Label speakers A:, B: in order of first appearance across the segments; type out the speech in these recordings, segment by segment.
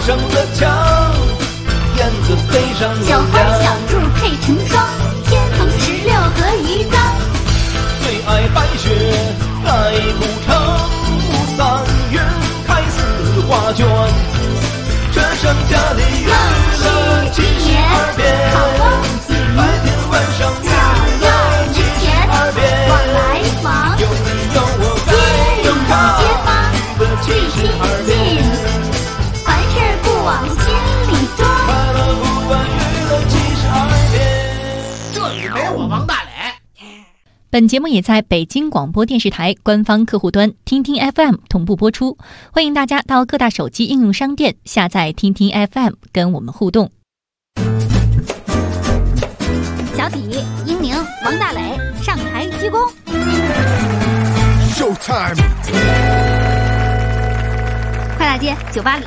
A: 上了墙，燕子飞上了
B: 小花小猪配成双，天蓬16和鱼缸。
A: 最爱白雪盖古城，3月开4画卷，这剩下的娱乐72遍，白天晚上娱乐72遍，
B: 往来往，
A: 有你有我
B: 街里
A: 在
B: 街坊最亲
A: 72
B: 近，
A: 遍，
B: 凡事不往心里装。
A: 快乐不断娱乐72遍。
C: 这里没我王大磊。
D: 本节目也在北京广播电视台官方客户端听听 FM 同步播出，欢迎大家到各大手机应用商店下载听听 FM 跟我们互动。
B: 小体、英宁、王大磊上台鞠躬。
C: Showtime！
B: 快大街酒吧里，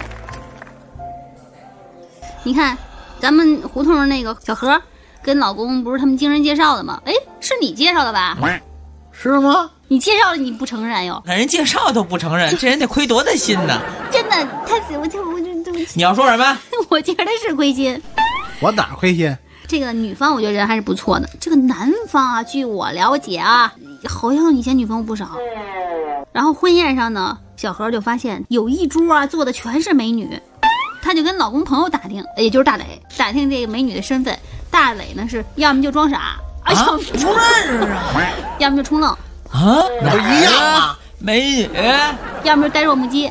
B: 你看咱们胡同那个小何跟老公不是他们经人介绍的吗？哎，是你介绍的吧？
C: 是吗？
B: 你介绍的你不承认哟？
E: 人介绍都不承认，这人得亏多大心呢？
B: 真的，我就
E: 你要说什么？
B: 我觉得是亏心。
C: 我哪亏心？
B: 这个女方我觉得人还是不错的，这个男方啊，据我了解啊，好像以前女朋友不少。然后婚宴上呢，小何就发现有一桌啊坐的全是美女，他就跟老公朋友打听，也就是大磊打听这个美女的身份。大磊呢是要么就装傻，
E: 不认识啊，
B: 要么就冲愣
E: 啊，
C: 那不一样吗？
E: 美女，
B: 要么就呆若木鸡，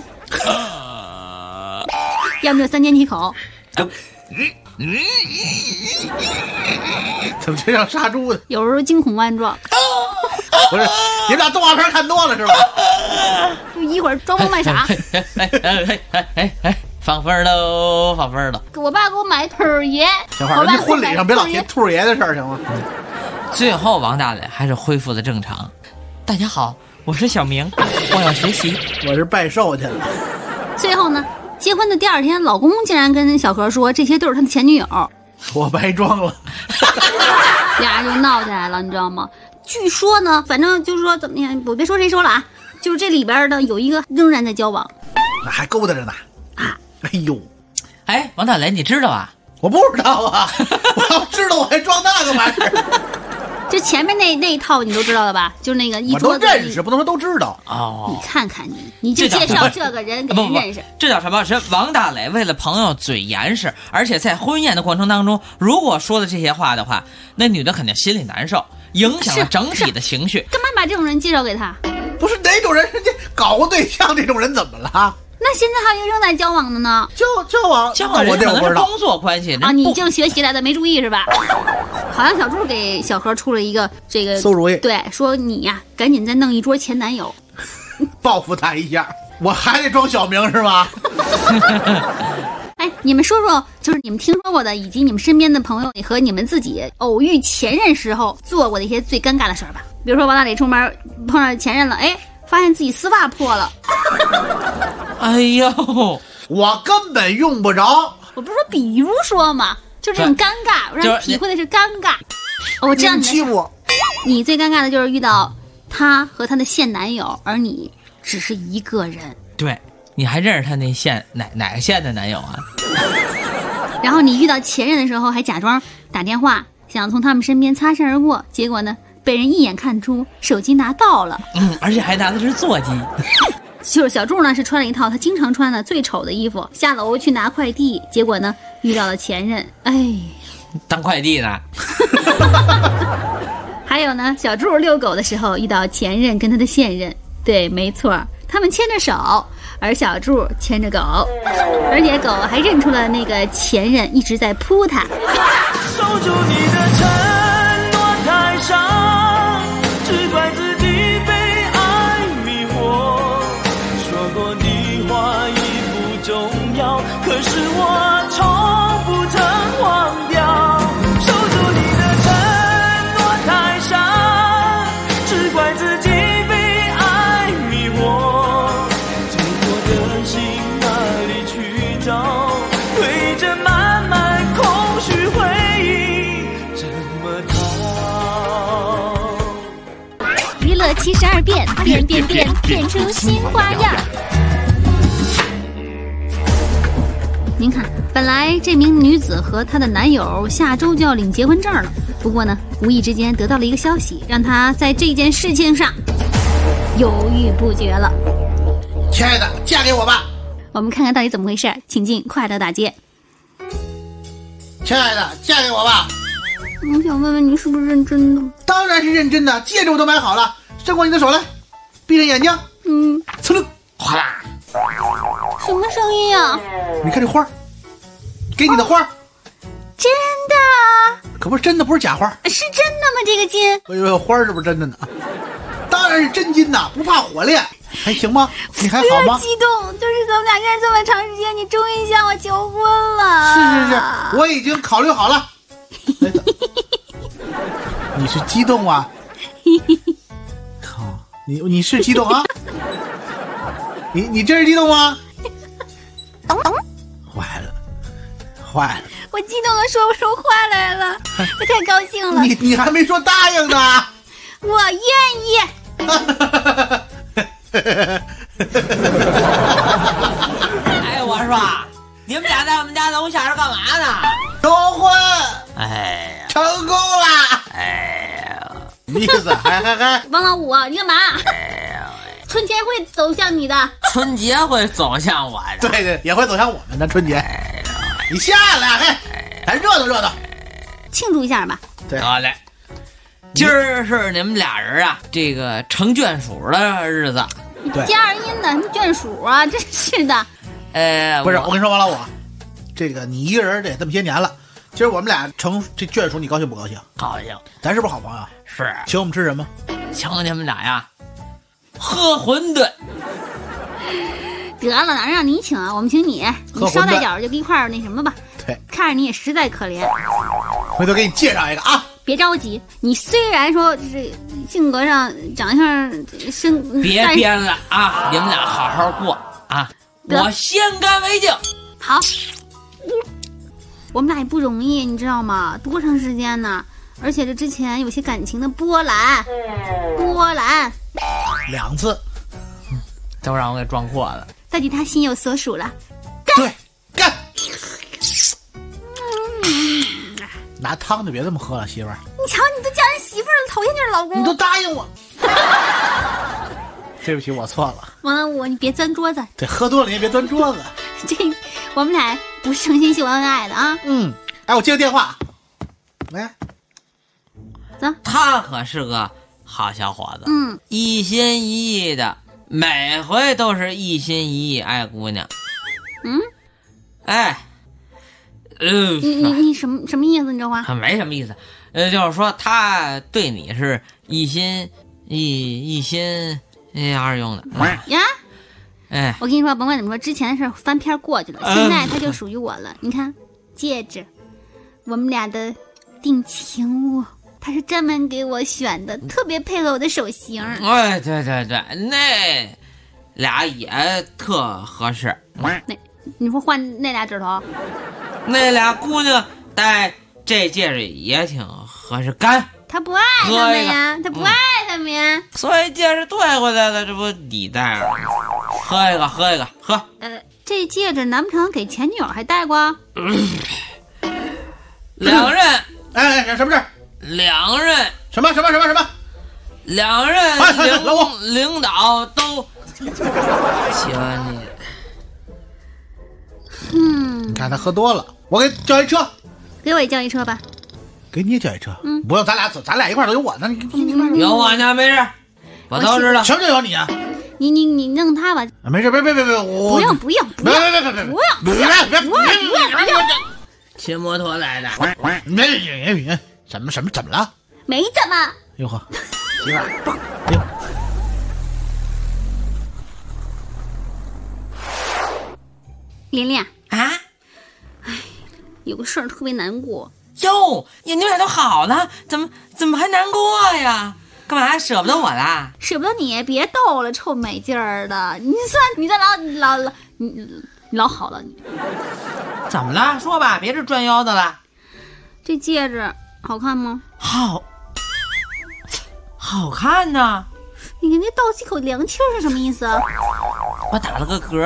B: 要么就3缄其口。
C: 怎么就像杀猪的？
B: 有时候惊恐万状。
C: 不是，你们俩动画片看多了是吧？
B: 就一会儿装疯卖傻。
E: 放分喽，放分了。
B: 我爸给我买兔儿爷。
C: 小花，人家婚礼上别老提兔儿爷的事儿行吗？
E: 最后王大磊还是恢复的正常。大家好，我是小明，我要学习。
C: 我是拜寿去了。
B: 最后呢，结婚的第2天，老公竟然跟小何说这些都是他的前女友，
C: 我白装了。
B: 俩人就闹起来了，你知道吗？据说呢，反正就是说怎么样，我别说谁说了啊，就是这里边呢有一个仍然在交往，
C: 那还勾搭着呢
B: 啊！
C: 哎呦，
E: 哎，王大磊，你知道啊？
C: 我不知道啊，我要知道我还装那个玩意儿。
B: 就前面那一套你都知道了吧？就是那个一
C: 桌子，我都认识，不能说都知道
E: 哦。
B: 你看看你就介绍这个人给人认识，
E: 这叫什么？是王大磊为了朋友嘴严实，而且在婚宴的过程当中，如果说了这些话的话，那女的肯定心里难受，影响了整体的情绪。
B: 干嘛把这种人介绍给他？
C: 不是哪种人，人家搞过对象，这种人怎么了？
B: 那现在还有正在交往的呢？
C: 交往，
E: 我这可能是工作关系
B: 啊！你净学习来的，没注意是吧？好像小猪给小何出了一个这个
C: 馊主意，
B: 对，说你呀，赶紧再弄一桌前男友，
C: 报复他一下。我还得装小明是吧？
B: 哎，你们说说，就是你们听说过的，以及你们身边的朋友和你们自己偶遇前任时候做过的一些最尴尬的事儿吧。比如说王大磊出门碰上前任了，哎，发现自己丝袜破了。
E: 哎呦，
C: 我根本用不着。
B: 我不是说比如说嘛，就这种尴尬，我让你体会的是尴尬。我知道你最尴尬的就是遇到他和他的现男友，而你只是一个人。
E: 对，你还认识他那县哪个县的男友啊？
B: 然后你遇到前任的时候，还假装打电话想从他们身边擦身而过，结果呢，被人一眼看出手机拿到了，
E: 而且还拿的是座机。
B: 就是小柱呢是穿了一套他经常穿的最丑的衣服，下楼去拿快递，结果呢遇到了前任，哎，
E: 当快递呢。
B: 还有呢，小柱遛狗的时候遇到前任跟他的现任，对，没错，他们牵着手，而小柱牵着狗，而且狗还认出了那个前任一直在扑他。
A: 守住你的承诺太少，只怪自己被爱迷惑，说过的话已不重要，可是我从不曾忘掉。守住你的承诺太少，只怪自己被爱迷惑，结果的心哪里去找？对着满满空虚回忆怎么逃？
B: 娱乐72变，变出新花样。 您看，本来这名女子和她的男友下周就要领结婚证了，不过呢，无意之间得到了一个消息，让她在这件事情上犹豫不决了。
C: 亲爱的，嫁给我吧。
B: 我们看看到底怎么回事，请进快乐大街。
C: 亲爱的，嫁给我吧。
B: 我想问问你是不是认真的？
C: 当然是认真的，戒指我都买好了，伸过你的手来，闭上眼睛，呲溜，哗啦，
B: 什么声音啊？
C: 你看这花，给你的花，
B: 真的？
C: 可不是真的，不是假花。
B: 是真的吗？这个金？
C: 我以为花是不是真的呢？当然是真金呐，不怕火炼，还行吗？你还好吗？
B: 激动，就是咱们俩认识这么长时间，你终于向我求婚了。
C: 是，我已经考虑好了。你是激动啊？好，你是激动啊？你真是激动吗？坏了，
B: 我激动的说不出话来了，我太高兴了。
C: 你还没说答应呢。
B: 我愿意。
E: 哎，我说，你们俩在我们家楼下是干嘛呢？
C: 求婚。
E: 哎呀，
C: 成功了。
E: 哎呀，
C: 什么意思？还
B: 王老五，你干嘛？
E: 哎呀，
B: 春节会走向你的。
E: 春节会走向我的。
C: 对，也会走向我们的春节。你下来，嘿，咱热闹热闹，
B: 庆祝一下吧。
C: 对，
E: 好嘞。今儿是你们俩人啊，这个成眷属的日子。
C: 对，
B: 加二音呢，什么眷属啊，真是的。
C: 不是，我跟你说，王老五，这个你一个人这这么些年了，今儿我们俩成这眷属，你高兴不高兴？
E: 高兴。
C: 咱是不是好朋友？
E: 是。
C: 请我们吃什么？
E: 请你们俩呀，喝馄饨。
B: 得了，哪让你请啊？我们请你，你捎带脚就一块儿那什么吧。
C: 对，
B: 看着你也实在可怜。
C: 回头给你介绍一个啊。
B: 别着急，你虽然说这性格上、长相、
E: 别编了啊！你们俩好好过啊！我先干为敬。
B: 好，我们俩也不容易，你知道吗？多长时间呢？而且这之前有些感情的波澜
C: 2次，
E: 都让我给撞破了。
B: 到底他心有所属了。
C: 对，干！拿汤就别这么喝了，媳妇儿。
B: 你瞧，你都叫人媳妇儿了，讨厌就是老公。
C: 你都答应我。对不起，我错了。
B: 王老五，你别钻桌子。
C: 对，喝多了你也别钻桌子。
B: 我们俩不是诚心秀恩爱的啊。
C: 哎，我接个电话。喂，
B: 走。
E: 他可是个好小伙子。一心一意的，每回都是一心一意爱姑娘。哎。
B: 你什么意思？你这话
E: 没什么意思，就是说他对你是一心二用的
B: 呀。
E: 哎，
B: 我跟你说，甭管怎么说，之前的事翻篇过去了，现在他就属于我了。你看，戒指，我们俩的定情物，他是专门给我选的，特别配合我的手型。
E: 哎，对，那俩也特合适。
B: 你说换那俩指头？
E: 那俩姑娘戴这戒指也挺合适，干。
B: 他不爱他们呀，他不爱他们呀。所
E: 以戒指兑回来了，这不你戴了？喝一个，喝。
B: 这戒指难不成给前女友还戴过？
E: 两任。
C: 哎，什么事？
E: 两任。
C: 什么？
E: 两任领导都喜欢你。
C: 你看他喝多了，我给叫一车，
B: 给我也叫一车吧。
C: 给你也叫一车，不用，咱俩走，咱俩一块儿都有我呢。你
E: 有我呢，没事，我都知道。
C: 什么叫有你啊？
B: 你弄他吧。
C: 没事，别，
B: 不用，不用。
E: 骑摩托来的。
C: 怎么了？
B: 没怎么。
C: 哟呵，媳妇儿，哎呦。
B: 琳琳
E: 啊，
B: 有个事儿特别难过。
E: 哟，你们俩都好了，怎么还难过呀？干嘛舍不得我啦？
B: 舍不得你，别逗了，臭美劲儿的。你老好了。
E: 怎么了？说吧，别是转腰的了。
B: 这戒指好看吗？
E: 好看呢。
B: 你那倒吸口凉气儿是什么意思啊？
E: 我打了个嗝。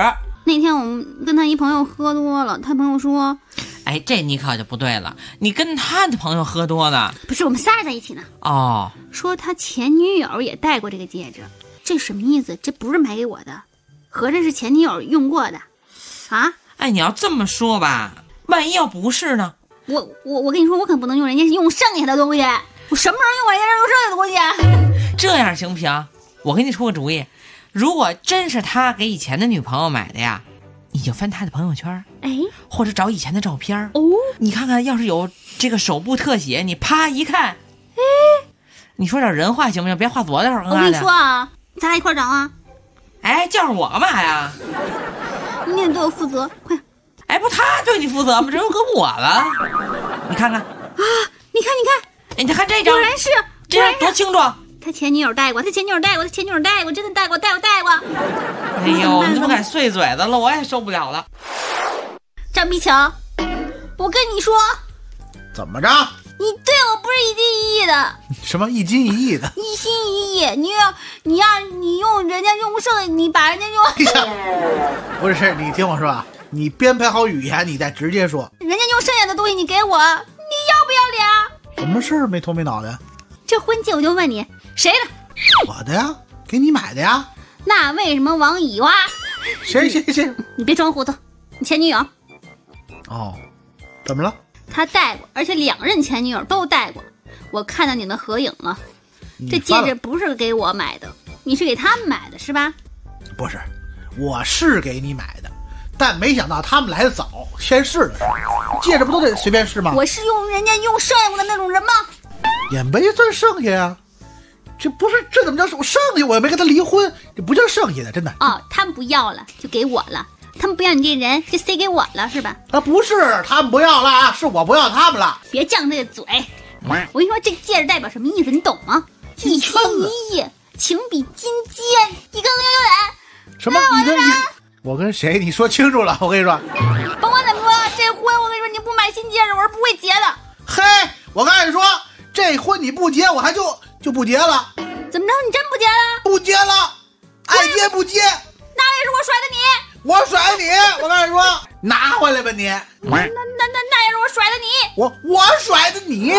B: 那天我们跟他一朋友喝多了，他朋友说，
E: 哎，这你可就不对了，你跟他的朋友喝多了？
B: 不是，我们仨人在一起呢。
E: 哦，
B: 说他前女友也戴过这个戒指，这什么意思？这不是买给我的，合着是前女友用过的，啊？
E: 哎，你要这么说吧，万一要不是呢？
B: 我跟你说，我可不能用人家用剩下的东西，我什么时候用过人家用剩下的东西啊？
E: 这样行不行？我给你出个主意，如果真是他给以前的女朋友买的呀，你就翻他的朋友圈，
B: 哎，
E: 或者找以前的照片
B: 哦，
E: 你看看，要是有这个手部特写，你啪一看，哎，你说点人话行不行？别画左点
B: 我跟你说啊，咱俩一块找啊。
E: 哎，叫上我干嘛呀？
B: 你得对我负责，快！
E: 哎，不，他对你负责吗？这又跟我了。你看看
B: 啊，你看，
E: 哎，你看这张，
B: 果然是，
E: 这样多清楚。
B: 他前女友戴过，真的戴过。
E: 哎呦，你怎么敢碎嘴子了？我也受不了了。
B: 张碧乔，我跟你说，
C: 怎么着？
B: 你对我不是一心一意的。
C: 什么一斤一亿的？
B: 一心一意，你用人家用剩，你把人家用。
C: 不是，你听我说啊，你编排好语言，你再直接说。
B: 人家用剩下的东西你给我，你要不要脸？
C: 什么事儿没头没脑的？
B: 这婚戒我就问你，谁的？
C: 我的呀，给你买的呀。
B: 那为什么王乙花？
C: 谁？
B: 你别装糊涂，你前女友。
C: 哦，怎么了？
B: 他戴过，而且2任前女友都戴过。我看到你的合影了，这戒指不是给我买的，你是给他们买的是吧？
C: 不是，我是给你买的，但没想到他们来的早，先试了试。戒指不都得随便试吗？
B: 我是人家用剩下过的那种人吗？
C: 也没算剩下呀。这怎么叫剩下？我也没跟他离婚，这不叫剩下的，真的。
B: 哦，他们不要了，就给我了。他们不要你这人，就塞给我了，是吧？
C: 啊，不是，他们不要了啊，是我不要他们了。
B: 别犟这个嘴。我跟你说，这戒指代表什么意思，你懂吗？一心一意，情比金坚，一根永远。
C: 什么？你跟我跟谁？你说清楚了，我跟你说。
B: 甭管怎么说，这婚我跟你说，你不买新戒指，我是不会结的。
C: 嘿，我跟你说，这婚你不结，我还就不结了。
B: 怎么着？你真不结了？
C: 不结了，爱结不结。
B: 那也是我甩的你。
C: 我甩你，我跟你说，拿回来吧你。
B: 那也是我甩的你。
C: 我甩的你。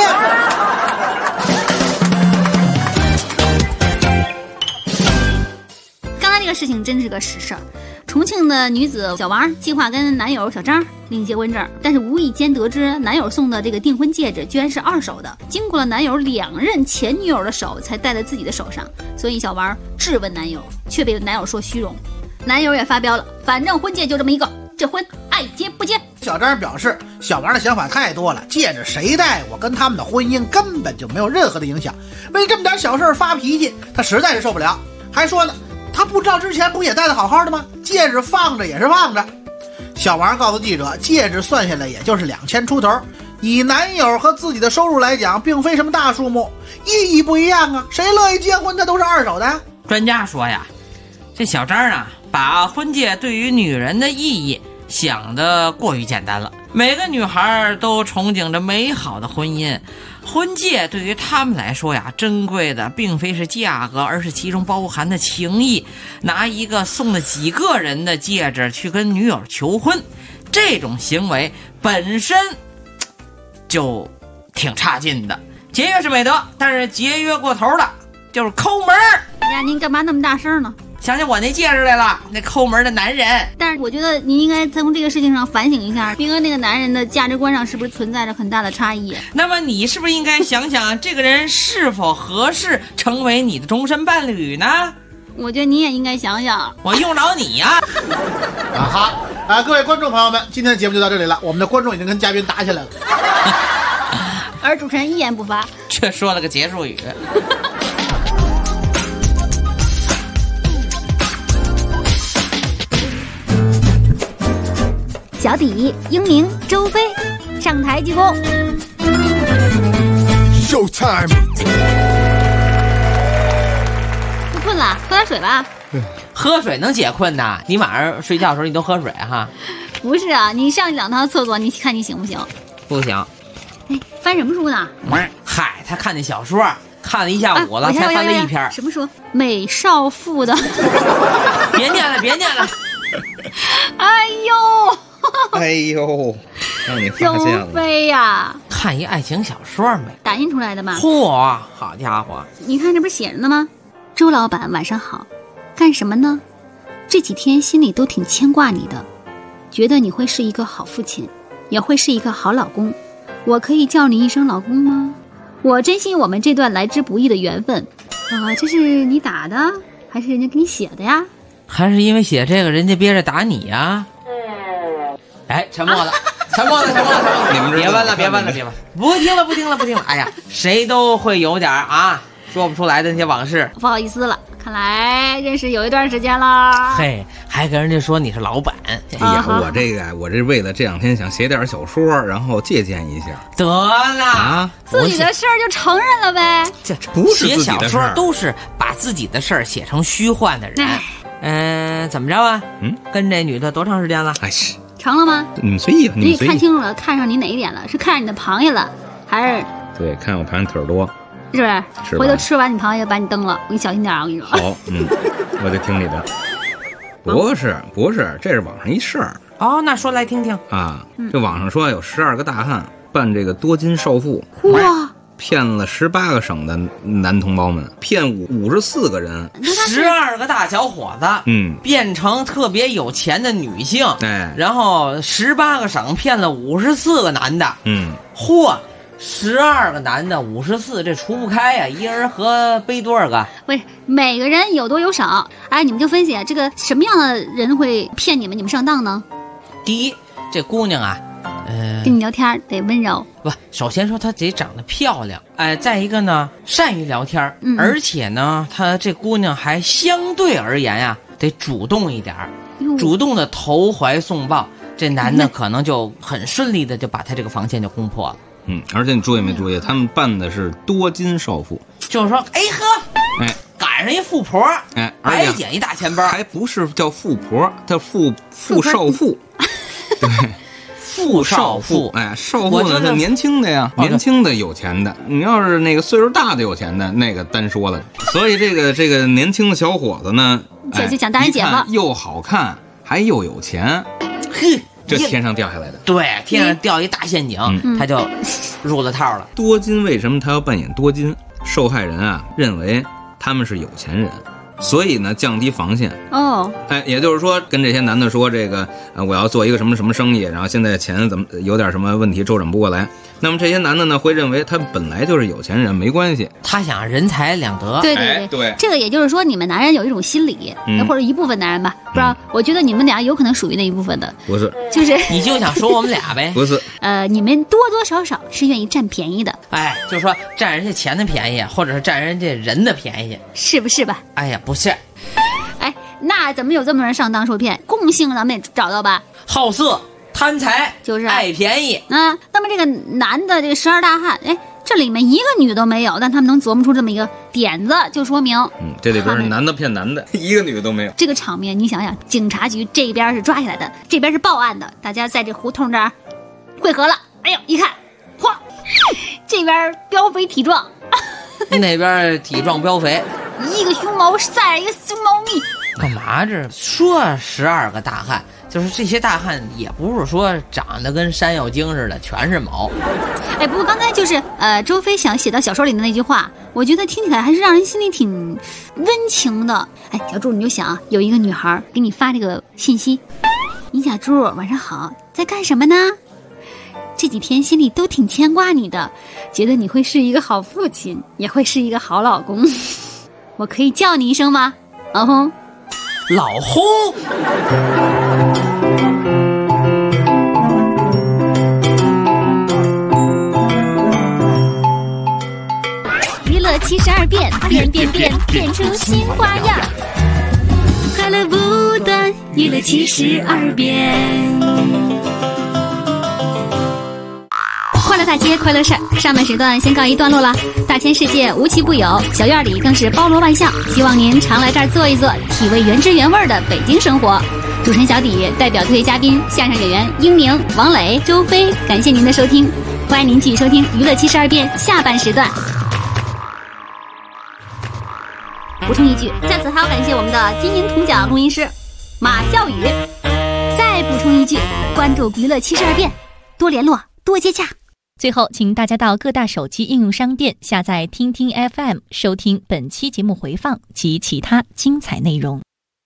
B: 刚才这个事情真是个实事儿。重庆的女子小王计划跟男友小张领结婚证，但是无意间得知男友送的这个订婚戒指居然是2手的，经过了男友2任前女友的手才戴在自己的手上，所以小王质问男友，却被男友说虚荣。男友也发飙了，反正婚戒就这么一个，这婚爱结不结。
C: 小张表示，小王的想法太多了，戒指谁戴过跟他们的婚姻根本就没有任何的影响，为这么点小事发脾气，他实在是受不了。还说呢，他不知道之前不也戴得好好的吗？戒指放着也是放着。小王告诉记者，戒指算下来也就是2000出头，以男友和自己的收入来讲，并非什么大数目，意义不一样啊，谁乐意结婚他都是2手的。
E: 专家说呀，这小张啊，把婚戒对于女人的意义想得过于简单了。每个女孩都憧憬着美好的婚姻，婚戒对于他们来说呀，珍贵的并非是价格，而是其中包含的情谊。拿一个送了几个人的戒指去跟女友求婚，这种行为本身就挺差劲的。节约是美德，但是节约过头了就是抠门儿。
B: 呀，您干嘛那么大声呢？
E: 想起我那戒指来了，那抠门的男人。
B: 但是我觉得您应该从这个事情上反省一下，斌哥那个男人的价值观上是不是存在着很大的差异？
E: 那么你是不是应该想想，这个人是否合适成为你的终身伴侣呢？
B: 我觉得你也应该想想。
E: 我用着你呀！
C: 好啊，各位观众朋友们，今天的节目就到这里了。我们的观众已经跟嘉宾打起来了，
B: 而主持人一言不发，
E: 却说了个结束语。
B: 小底、英明、周飞上台鞠躬。
F: Showtime！
B: 不困了，喝点水吧。
E: 喝水能解困呐？你晚上睡觉的时候你都喝水哈？
B: 不是啊，你上2趟厕所，你看你行不行？
E: 不行。
B: 哎，翻什么书呢？
E: 嗨，他看那小说，看了一下午了，才翻了1篇。
B: 什么书？美少妇的。
E: 别念了，别念了。
B: 啊，
F: 哎呦，让你发现
B: 周
F: 了。
B: 飞呀，
E: 看一爱情小说没？
B: 打印出来的吧？
E: 嚯，好家伙！
B: 你看这不是写着呢吗？周老板晚上好，干什么呢？这几天心里都挺牵挂你的，觉得你会是一个好父亲，也会是一个好老公。我可以叫你一声老公吗？我珍惜我们这段来之不易的缘分。这是你打的还是人家给你写的呀？
E: 还是因为写这个人家憋着打你呀？哎，沉默了，沉默了。
F: 你们
E: 别问了，不听了。哎呀，谁都会有点说不出来的那些往事。
B: 不好意思了，看来认识有一段时间了。
E: 嘿，还跟人家说你是老板。
F: 哎呀，我这为了这两天想写点小说，然后借鉴一下。
E: 得了
F: 啊，
B: 自己的事儿就承认了呗。
E: 这
F: 不是
E: 写小
F: 自己的事儿
E: 说都是把自己的事儿写成虚幻的人。怎么着啊？跟这女的多长时间了？
F: 哎是。
B: 成了吗？
F: 你们随意，
B: 你看清楚了，看上你哪一点了？是看上你的螃蟹了，还是？
F: 对，看我螃蟹腿儿多，
B: 是不是？
F: 是。
B: 回头吃完你螃蟹，把你蹬了，你小心点啊！我跟你说。
F: 好，我就听你的。不是，这是网上一事儿。
E: 哦，那说来听听
F: 啊。这网上说有12个大汉办这个多金少妇。
B: 哇！
F: 骗了18个省的男同胞们，骗54个人
E: ，12个大小伙子，变成特别有钱的女性，然后18个省骗了54个男的，嚯，12个男的54，这除不开呀，一人合背多少个？
B: 不是，每个人有多有少。哎，你们就分析这个什么样的人会骗你们上当呢？
E: 第一，这姑娘啊。
B: 跟你聊天得温柔，
E: 不，首先说她得长得漂亮，再一个呢，善于聊天，而且呢，她这姑娘还相对而言得主动一点，主动的投怀送抱，这男的可能就很顺利的就把他这个防线就攻破了。
F: 而且你注意没注意，他们办的是多金少妇，
E: 就是说，赶上一富婆，白捡一大钱包，
F: 还不是叫富婆，叫富少妇，对。
E: 富少妇，
F: 少妇呢是年轻的呀，年轻的有钱的。你要是那个岁数大的有钱的，那个单说了。所以这个年轻的小伙子呢，
B: 就想当人姐夫，
F: 又好看还又有钱，
E: 嘿，
F: 这天上掉下来的。
E: 对，天上掉一大陷阱，他就入了套了。
F: 多金为什么他要扮演多金？受害人认为他们是有钱人。所以呢，降低防线也就是说，跟这些男的说这个我要做一个什么什么生意，然后现在钱怎么有点什么问题周转不过来，那么这些男的呢会认为他本来就是有钱人，没关系，
E: 他想人财两得。
B: 对，这个也就是说，你们男人有一种心理，或者一部分男人吧，不知道，我觉得你们俩有可能属于那一部分的，
F: 不是，
B: 就是
E: 你就想说我们俩呗，
F: 不是，
B: 你们多多少少是愿意占便宜的，
E: 就是说占人家钱的便宜，或者是占人家人的便宜，
B: 是不是吧？
E: 哎呀，不是。
B: 那怎么有这么多人上当受骗？共性咱们也找到吧？
E: 好色、贪财，
B: 就是
E: 爱便宜。
B: 那么这个男的这个12大汉，这里面一个女的都没有，但他们能琢磨出这么一个点子，就说明
F: 这里边是男的骗男的，一个女的都没有。
B: 这个场面你想想，警察局这边是抓起来的，这边是报案的，大家在这胡同这儿汇合了。哎呦，一看，嚯，这边膘肥体壮，
E: 那边体壮膘肥，
B: 一个熊猫赛一个熊猫咪。
E: 干嘛这说12个大汉，就是这些大汉也不是说长得跟山药精似的全是毛。
B: 不过刚才就是周飞想写到小说里的那句话，我觉得听起来还是让人心里挺温情的。小猪你就想有一个女孩给你发这个信息，尹小猪晚上好，在干什么呢？这几天心里都挺牵挂你的，觉得你会是一个好父亲，也会是一个好老公。我可以叫你一声吗？老公。
E: 老轰。
B: 娱乐72变，变出新花样。快乐不断，娱乐72变。快乐大街，快乐事儿。上半时段先告一段落了。大千世界无奇不有，小院里更是包罗万象。希望您常来这儿坐一坐，体味原汁原味的北京生活。主持人小底代表特约嘉宾相声演员英宁、王磊、周飞，感谢您的收听，欢迎您继续收听娱乐72变下半时段。补充一句，在此还要感谢我们的金银铜奖录音师马笑宇。再补充一句，关关注娱乐72变，多联络，多接洽。
D: 最后，请大家到各大手机应用商店下载听听 FM， 收听本期节目回放及其他精彩内容。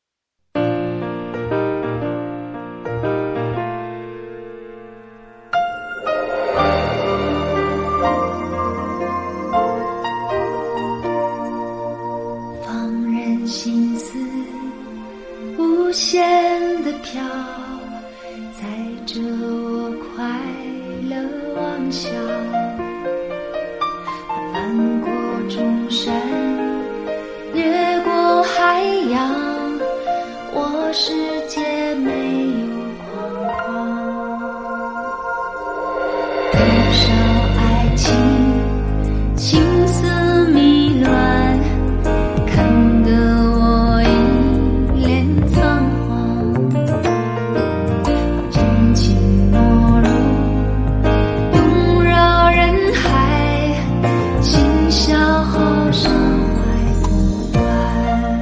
G: 放任心思无限的飘，载着我快乐妄想，翻过众山，越过海洋，我世界没有框框。多少爱情情丝迷乱，看得我一脸仓皇，真情没入拥绕人海，今宵后伤怀不断。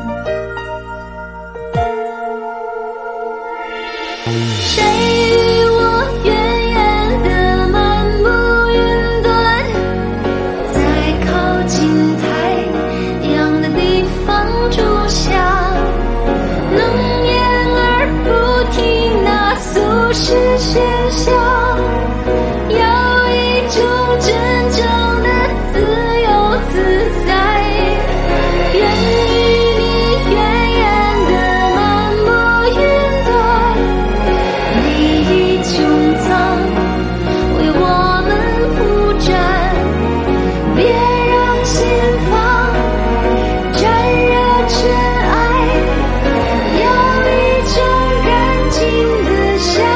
G: 谁与我远远地漫步云端，在靠近太阳的地方住下，能言而不听那俗世喧嚣，要一种真正的自由自在。愿与你远远地漫步云端，利益穹苍为我们铺展，别让心房沾热尘埃，要一种干净的相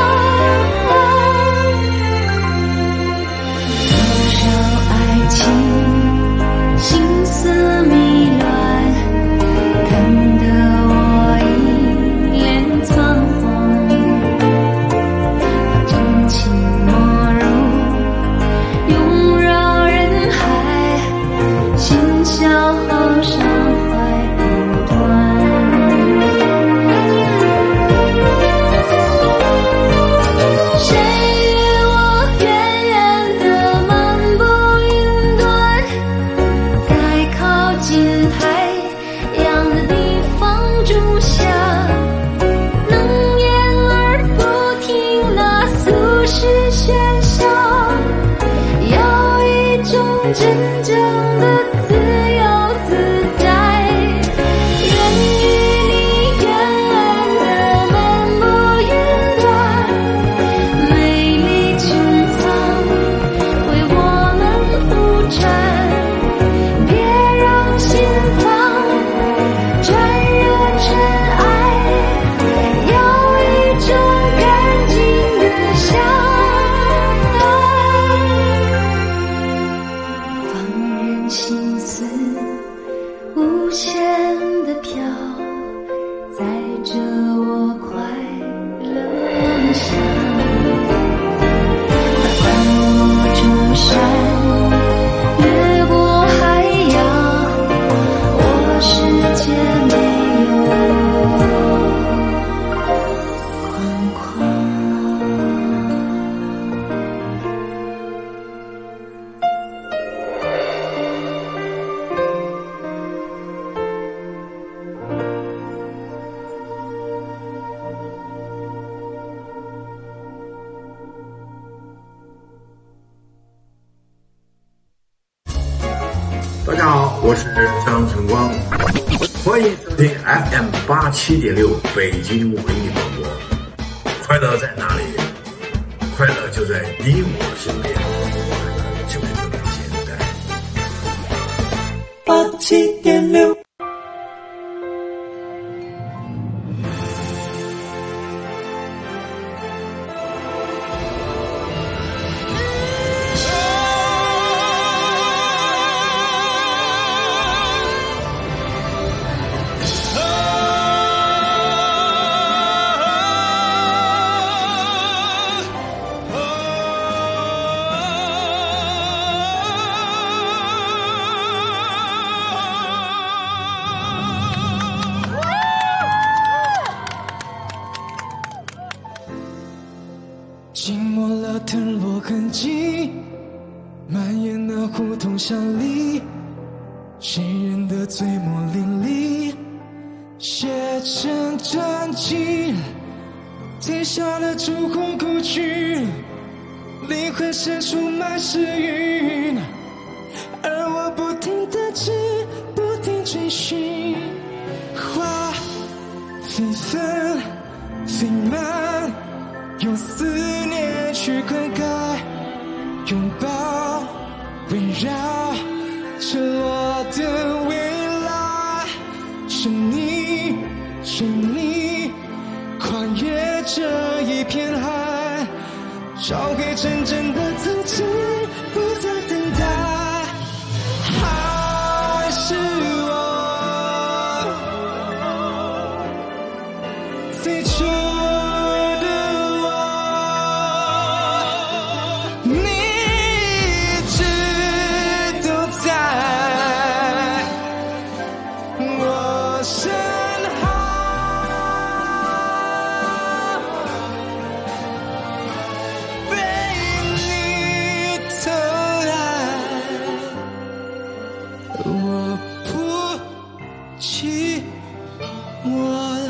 G: 爱。多少爱情心思迷乱，看得我一脸仓皇，真情没入拥绕人海，今宵后伤怀不断。谁与我远远地漫步云端，在靠近太阳的地方住下，能言而不听那俗世喧嚣，要一种真正的自由自在。愿与你远远地漫步云端，美丽穹苍为我们铺展，别让心房沾热尘埃，要一种干净的相爱。放任心思无限的飘，载着我快乐妄想，翻过众山，越过海洋，我世界没有框框。
H: 大家好，我是张晨光，欢迎收听 FM87.6 北京文艺广播。快乐在哪里？快乐就在你我身边，快乐就是这么简单。87.6
A: 浸没了腾落痕迹，蔓延的胡同巷里，谁人的嘴沫淋漓，写成传奇，贴上了烛红故去，灵魂深处满是云，而我不停地追，不停追寻，花飞纷飞满，用思念去灌溉，拥抱围绕赤裸的未来，是你是你跨越这一片海，找回真正的自己，不再等待，还是我最初的我，你一直都在我身后，被你疼爱，我不寂寞了。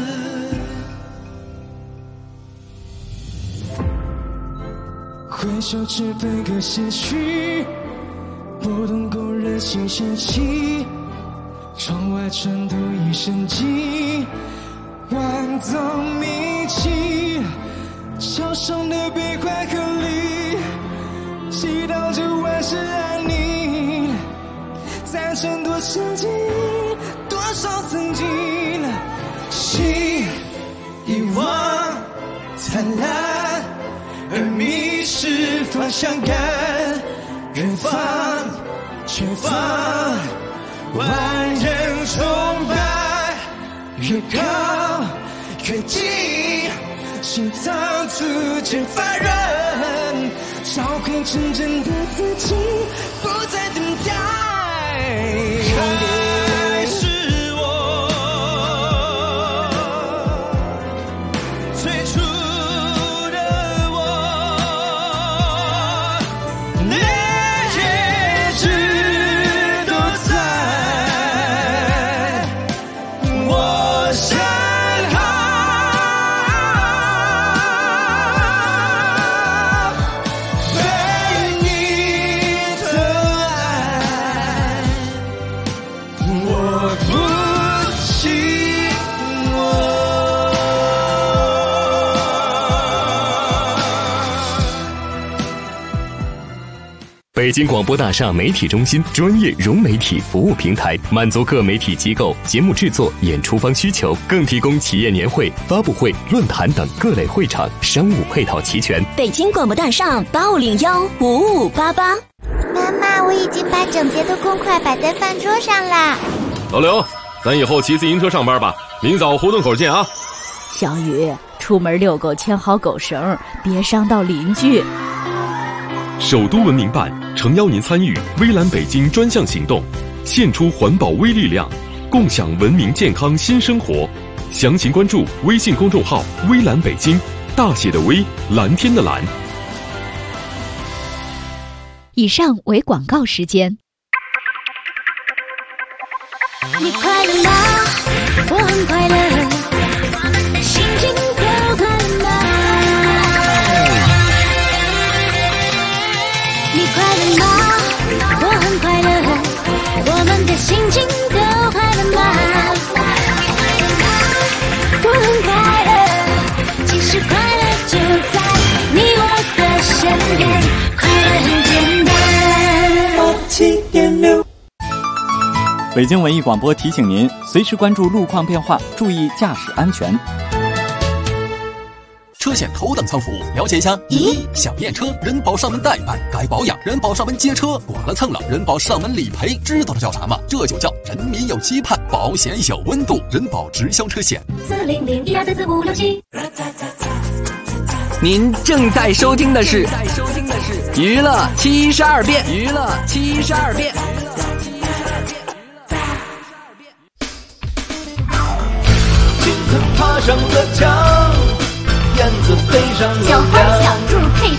A: 回首只分个些许，不懂勾人心弦起，窗外传读一声寂，万种迷迹，桥上的悲欢和离，祈祷着万事安宁，赞成多少记忆，多少曾经，心遗忘灿烂，而迷失方向感，远方前方万人崇拜，越高越近，心脏逐渐发热，找回真正的自己，不再等待，还是我最初的我，你一直都在我身后，被你疼爱，我不寂寞。
I: 北京广播大厦媒体中心专业融媒体服务平台，满足各媒体机构节目制作、演出方需求，更提供企业年会、发布会、论坛等各类会场，商务配套齐全。
J: 北京广播大厦8515588。
K: 妈妈，我已经把整洁的公筷摆在饭桌上啦。
L: 老刘，咱以后骑自行车上班吧，明早胡同口见啊。
M: 小雨，出门遛狗牵好狗绳，别伤到邻居。
L: 首都文明办诚邀您参与微蓝北京专项行动，献出环保微力量，共享文明健康新生活。详情关注微信公众号微蓝北京，大写的微，蓝天的蓝。
D: 以上为广告时间。
G: 你快乐吗？我很快乐，心情都快乐吗？你快乐吗？我很快乐，我们的心情都快乐吗？我很快乐，其实快乐就在你我的身边，快乐很简单。7.6
N: 北京文艺广播提醒您，随时关注路况变化，注意驾驶安全。
O: 车险头等舱服务，了解一下。咦，想验车，人保上门代办，该保养，人保上门接车，剐了蹭了，人保上门理赔，知道这叫啥吗？这就叫人民有期盼，保险有温度，人保直销车险。40012444567。
P: 您正在收听的是娱乐72变，娱乐72变。
A: 爬上了墙，燕子飞上了梁，
B: 小花小兔配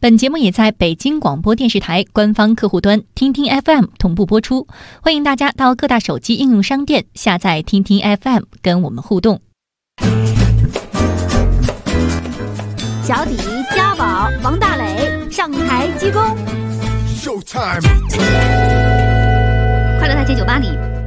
D: 本节目也在北京广播电视台官方客户端听听 FM 同步播出，欢迎大家到各大手机应用商店下载听听 FM 跟我们互动。
B: 小底家宝王大磊上台鞠躬。
Q: Showtime！
B: 快乐大街酒吧里，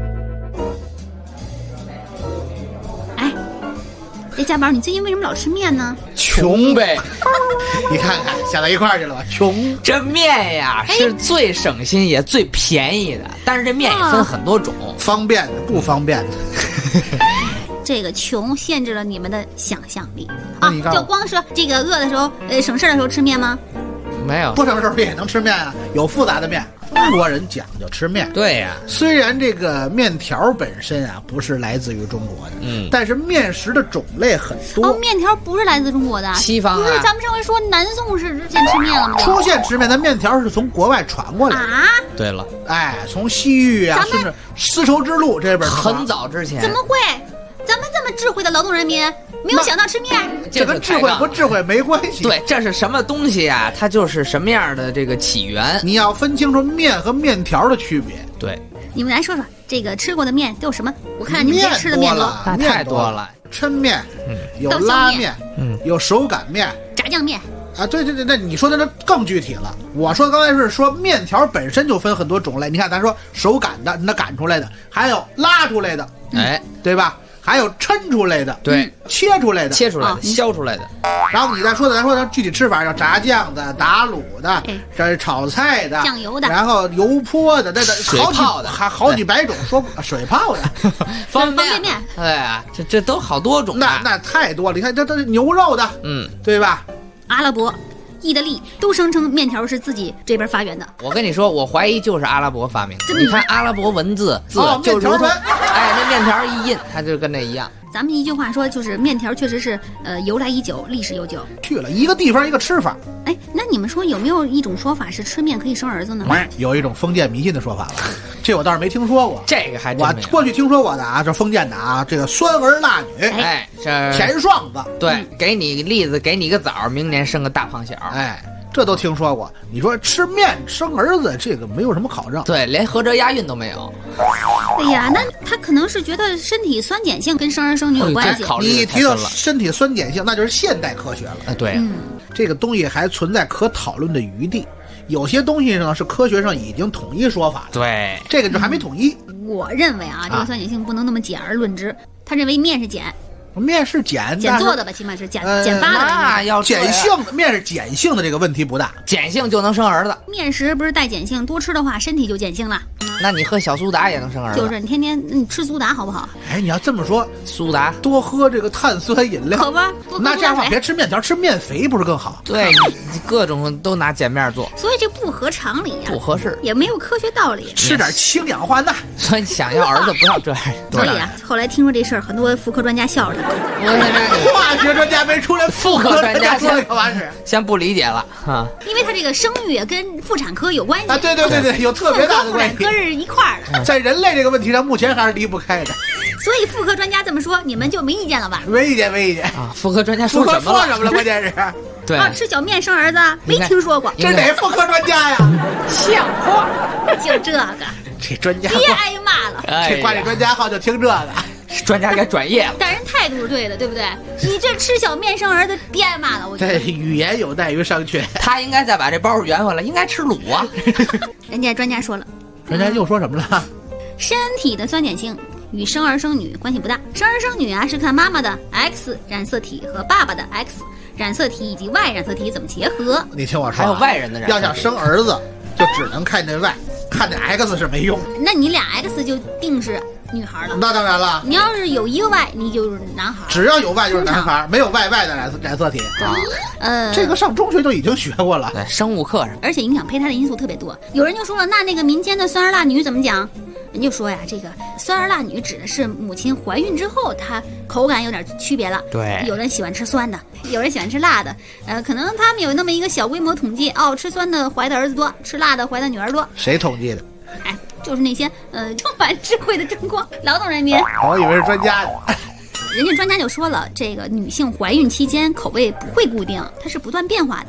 B: 哎，这家宝，你最近为什么老吃面呢？
Q: 穷呗。
C: 你看看想到一块儿去了吧？穷。
Q: 这面呀是最省心也最便宜的，但是这面也分很多种，
C: 方便的不方便的。
B: 这个穷限制了你们的想象力啊！就光说这个饿的时候，省事的时候吃面吗？
Q: 没有，
C: 不省事面也能吃面啊，有复杂的面。中国人讲究吃面，
Q: 对呀。
C: 虽然这个面条本身啊不是来自于中国的，但是面食的种类很多。
B: 哦，面条不是来自中国的，
Q: 西方啊。
B: 不是咱们上回说南宋是之前吃面了吗？
C: 出现吃面的面条是从国外传过来的
B: 啊。
Q: 对了，
C: 哎，从西域啊，甚至丝绸之路这边
Q: 很早之前。
B: 怎么会？咱们这么智慧的劳动人民，没有想到吃面，
C: 这跟智慧不智慧没关系。
Q: 对，这是什么东西啊？它就是什么样的这个起源？
C: 你要分清楚面和面条的区别。
Q: 对，
B: 你们来说说这个吃过的面都有什么？我看你们吃的面多，
Q: 太多了。
C: 抻面，有拉面，有手擀面，
B: 炸酱面。
C: 啊，对，那你说的那更具体了。我说刚才是说面条本身就分很多种类。你看，咱说手擀的，那擀出来的，还有拉出来的，
Q: 哎，
C: 对吧？还有抻出来的，
Q: 对，
C: 切出来的，
Q: 削出来的。
C: 然后你再说的，咱说的具体吃法，要炸酱的、打卤的，这炒菜的、
B: 酱油的，
C: 然后油泼的，
Q: 水泡的，
C: 还好几百种。说水泡的，
Q: 方便面，对啊，这都好多种。
C: 那太多了。你看这牛肉的，对吧？
B: 阿拉伯、意大利都声称面条是自己这边发源的。
Q: 我跟你说，我怀疑就是阿拉伯发明的。你看阿拉伯文字就如同，那面条一印，它就跟那一样。
B: 咱们一句话说，就是面条确实是由来已久，历史悠久。
C: 去了一个地方一个吃法。
B: 哎，那你们说有没有一种说法是吃面可以生儿子呢？
C: 有一种封建迷信的说法了，这我倒是没听说过。
Q: 这个还真没有。
C: 我过去听说过的啊，这封建的啊，这个酸儿辣女，
Q: 哎，这
C: 甜双子，
Q: 对，给你栗子，给你个枣，明年生个大胖小，
C: 哎。这都听说过。你说吃面生儿子，这个没有什么考证。
Q: 对，连合辙押韵都没有。
B: 哎呀，那他可能是觉得身体酸碱性跟生儿生女有关系。
C: 你提到身体酸碱性，那就是现代科学了。
Q: 对，
C: 这个东西还存在可讨论的余地。有些东西呢是科学上已经统一说法了。
Q: 对，
C: 这个就还没统一。
B: 我认为啊，这个酸碱性不能那么简而论之。他认为面是碱。
C: 面是碱
B: 做的吧，起码是碱巴的。
Q: 那要
C: 碱性的面是碱性的，这个问题不大。
Q: 碱性就能生儿子。
B: 面食不是带碱性，多吃的话身体就碱性了。
Q: 那你喝小苏打也能生儿子？
B: 就是你天天你吃苏打好不好？
C: 哎，你要这么说，
Q: 苏打
C: 多喝这个碳酸饮料，
B: 好吧？
C: 那这样的话别吃面条，吃面肥不是更好？
Q: 对，你各种都拿碱面做，
B: 所以这不合常理呀，
Q: 不合适，
B: 也没有科学道理。
C: 吃点氢氧化钠，
Q: 所以想要儿子不要这样。
B: 所以啊，后来听说这事儿，很多妇科专家笑着他。
C: 化学专家没出来，
Q: 妇科专家
C: 干嘛是？
Q: 先不理解了哈，
B: 因为他这个生育跟妇产科有关系
C: 啊。对，有特别大的关系。
B: 妇产科是一块儿的，
C: 在人类这个问题上，目前还是离不开的。
B: 所以妇科专家这么说，你们就没意见了吧？
C: 没意见
Q: 啊！妇科专家说什么
C: 了？关键是，
Q: 对
B: 啊，吃小面生儿子，没听说过。
C: 这哪妇科专家呀？
B: 像话！就这个，
C: 这专家
B: 别挨骂了。
C: 这挂这专家号就听这个。
Q: 专家该转业了，
B: 但人态度是对的，对不对？你这吃小面生儿子，别挨骂了。我觉得
C: 语言有待于商榷。
Q: 他应该再把这包圆回来，应该吃卤啊。
B: 人家专家说了，
C: 专家又说什么了？
B: 身体的酸碱性与生儿生女关系不大，生儿生女啊是看妈妈的 X 染色体和爸爸的 X 染色体以及 Y 染色体怎么结合。
C: 你听我说，
Q: 还有外人的染色体，
C: 要想生儿子，就只能看那 Y， 看那 X 是没用。
B: 那你俩 X 就定是女孩了。
C: 那当然了，
B: 你要是有一个 Y， 你就是男孩。
C: 只要有 Y 就是男孩，没有 Y 的染色体。这个上中学就已经学过了，
Q: 对，生物课上。
B: 而且影响胚胎的因素特别多。有人就说了，那个民间的酸儿辣女怎么讲？人就说呀，这个酸儿辣女指的是母亲怀孕之后，她口感有点区别了。
Q: 对，
B: 有人喜欢吃酸的，有人喜欢吃辣的。可能他们有那么一个小规模统计，吃酸的怀的儿子多，吃辣的怀的女儿多。
C: 谁统计的？
B: 哎，就是那些充满智慧的中国劳动人民。
C: 我以为是专家呢。
B: 人家专家就说了，这个女性怀孕期间口味不会固定，它是不断变化的。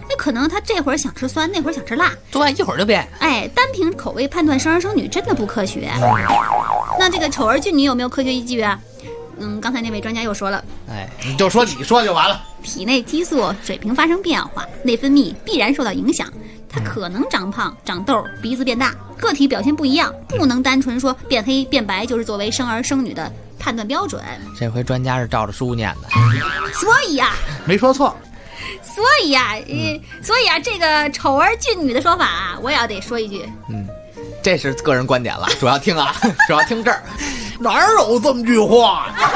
B: 那可能他这会儿想吃酸，那会儿想吃辣，
Q: 对，一会儿就变。
B: 哎，单凭口味判断生儿生女真的不科学。那这个丑儿俊女有没有科学依据啊？刚才那位专家又说了，
C: 哎，你就说你说就完了。
B: 体内激素水平发生变化，内分泌必然受到影响。它可能长胖、长痘、鼻子变大，个体表现不一样，不能单纯说变黑变白就是作为生儿生女的判断标准。
Q: 这回专家是照着书念的，
B: 所以呀，
C: 没说错。
B: 所以呀，这个丑儿俊女的说法啊，我也要得说一句，
Q: 这是个人观点了，主要听啊，主要听这儿，
C: 哪有这么句话呀？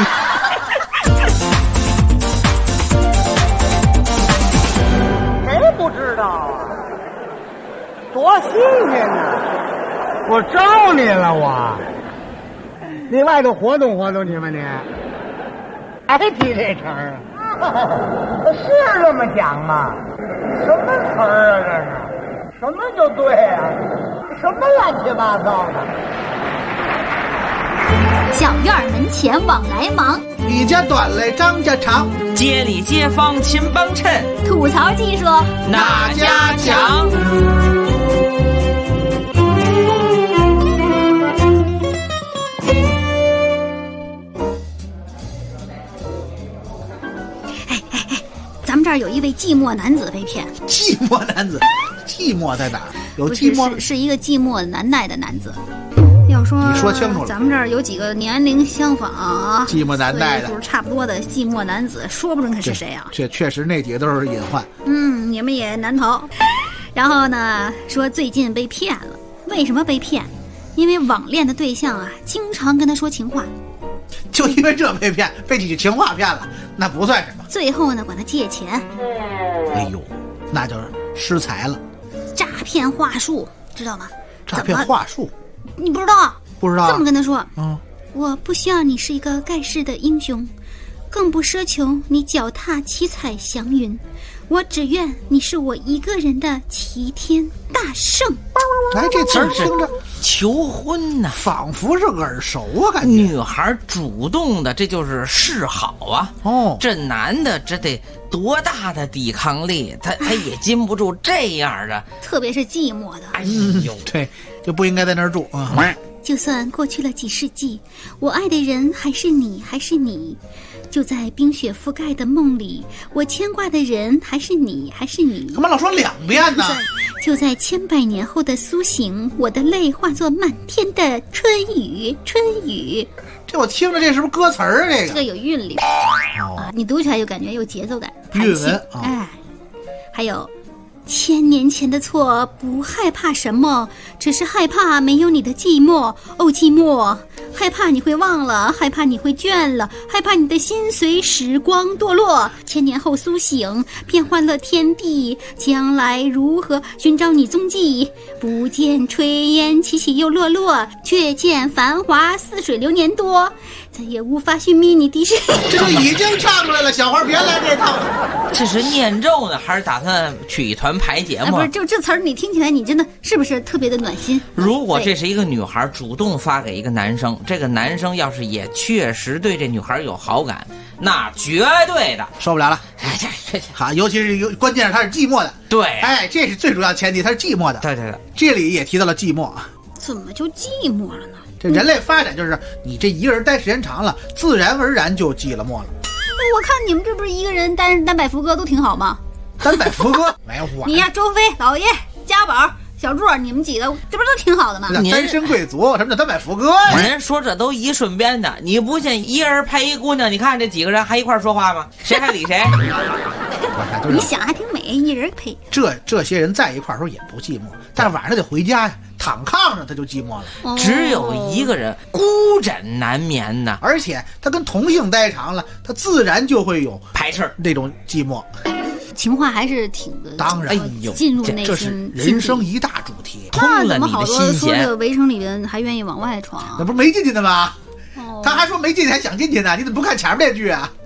R: 谁不知道啊？多新鲜呐！我招你了，我。你外头活动活动去吧你。爱提这词儿啊？是这么讲吗？什么词儿啊？这是什么就对啊？什么乱七八糟的？
B: 小院门前往来忙，
C: 你家短嘞张家长，
E: 街里街坊亲帮衬，
B: 吐槽技术
E: 哪家强？
B: 咱们这儿有一位寂寞男子被骗。
C: 寂寞男子，寂寞在哪儿？有寂寞
B: 是一个寂寞难耐的男子。要说
C: 你说清楚了，
B: 咱们这儿有几个年龄相仿啊，
C: 寂寞难耐的，
B: 岁数差不多的寂寞男子，说不准他是谁啊？
C: 这确实那几个都是隐患。
B: 你们也难逃。然后呢，说最近被骗了，为什么被骗？因为网恋的对象啊，经常跟他说情话。
C: 就因为这被骗，被几句情话骗了，那不算什么。
B: 最后呢，管他借钱。
C: 哎呦，那就是失财了。
B: 诈骗话术，知道吗？
C: 诈骗话术。
B: 你不知道？
C: 不知道。
B: 这么跟他说，我不希望你是一个盖世的英雄，更不奢求你脚踏七彩祥云，我只愿你是我一个人的齐天大圣。
C: 哎，这词儿听着
E: 求婚呢，
C: 仿佛是耳熟啊，感觉。
E: 女孩主动的，这就是示好啊。这男的这得多大的抵抗力，他也禁不住这样的，
B: 特别是寂寞的。
E: 哎呦，
C: 对，就不应该在那儿住啊。
B: 就算过去了几世纪，我爱的人还是你，还是你。就在冰雪覆盖的梦里，我牵挂的人还是你，还是你。
C: 干嘛老说2遍呢？
B: 就在千百年后的苏醒，我的泪化作满天的春雨，春雨。
C: 这我听着，这是不是歌词儿啊？
B: 这个有韵律你读起来就感觉有节奏感，
C: 韵文
B: 还有1000年前的错，不害怕什么，只是害怕没有你的寂寞。哦，寂寞，害怕你会忘了，害怕你会倦了，害怕你的心随时光堕落。1000年后苏醒，变换了天地，将来如何寻找你踪迹？不见炊烟起起又落落，却见繁华似水流年多，再也无法寻觅你的身。
C: 这就已经唱出来了，小花别来这套。
E: 这是念咒呢，还是打算曲艺团排节目？
B: 不是，就这词儿你听起来，你真的是不是特别的暖心？
E: 如果这是一个女孩主动发给一个男生，这个男生要是也确实对这女孩有好感，那绝对的
C: 受不了了。好，尤其是关键是他是寂寞的。
E: 对，
C: 哎，这是最主要前提，他是寂寞的。
E: 对对对，
C: 这里也提到了寂寞。
B: 怎么就寂寞了呢？
C: 这人类发展就是你这一个人待时间长了，自然而然就寂了寞了。
B: 我看你们这不是一个人单摆副歌都挺好吗？
C: 单摆副歌没有我。
B: 你呀，周飞、老爷、家宝、小柱，你们几个这不是都挺好的吗？
C: 单身贵族，什么叫单摆副歌呀？
E: 人说这都一顺便的，你不信一人陪一姑娘，你看这几个人还一块说话吗？谁还理谁？
B: 你想还挺美，一人陪。
C: 这些人在一块儿时候也不寂寞，但是晚上他得回家呀，躺炕上他就寂寞了。
E: 只有一个人孤枕难眠呢，
C: 而且他跟同性待长了，他自然就会有
E: 排斥
C: 那种寂寞。
B: 情话还是挺的，
C: 当然，
B: 进入内心，
C: 这是人生一大主题。
B: 那怎么好多说这个围城里边还愿意往外闯？
C: 那不是没进去的吗？他还说没进去还想进去呢，你怎么不看前面那句啊？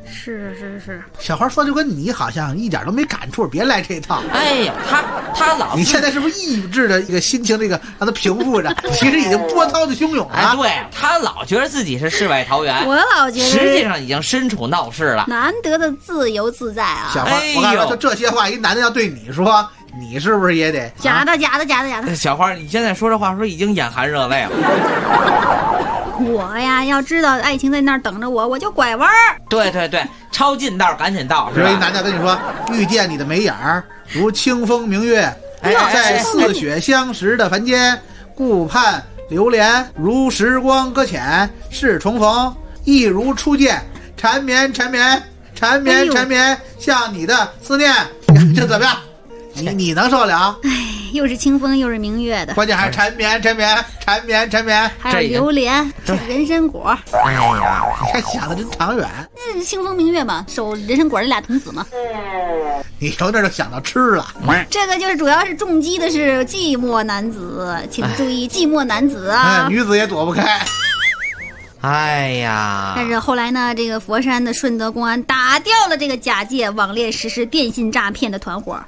B: 是。
C: 小花说就跟你好像一点都没感触，别来这套。
E: 哎呀，他老
C: 你现在是不是抑制着一个心情，这个让他平复着？其实已经波涛的汹涌了。
E: 哎，对他老觉得自己是世外桃源，
B: 我老觉得
E: 实际上已经身处闹市了，
B: 难得的自由自在啊。
C: 小花，我跟你说，就这些话，一男的要对你说，你是不是也得
B: 假的？
E: 小花，你现在说这话说已经眼含热泪了。
B: 我呀，要知道爱情在那儿等着我，我就拐弯儿。
E: 对，抄近道赶紧到，是吧？
C: 有一男的跟你说，遇见你的眉眼儿如清风明月，在似雪相识的凡间，顾盼流连，如时光搁浅，是重逢，亦如初见，缠绵，像你的思念。这怎么样？你能受了？
B: 又是清风又是明月的，
C: 关键还是缠绵，
B: 还有榴莲，人参果。
E: 哎呀，
C: 你想的真长远。
B: 那清风明月嘛，手人参果，这俩同死嘛。
C: 你由那就想到吃了。
B: 这个就是主要是重击的是寂寞男子，请注意寂寞男子啊，
C: 女子也躲不开。
E: 哎呀！
B: 但是后来呢，这个佛山的顺德公安打掉了这个假借网恋实施电信诈骗的团伙。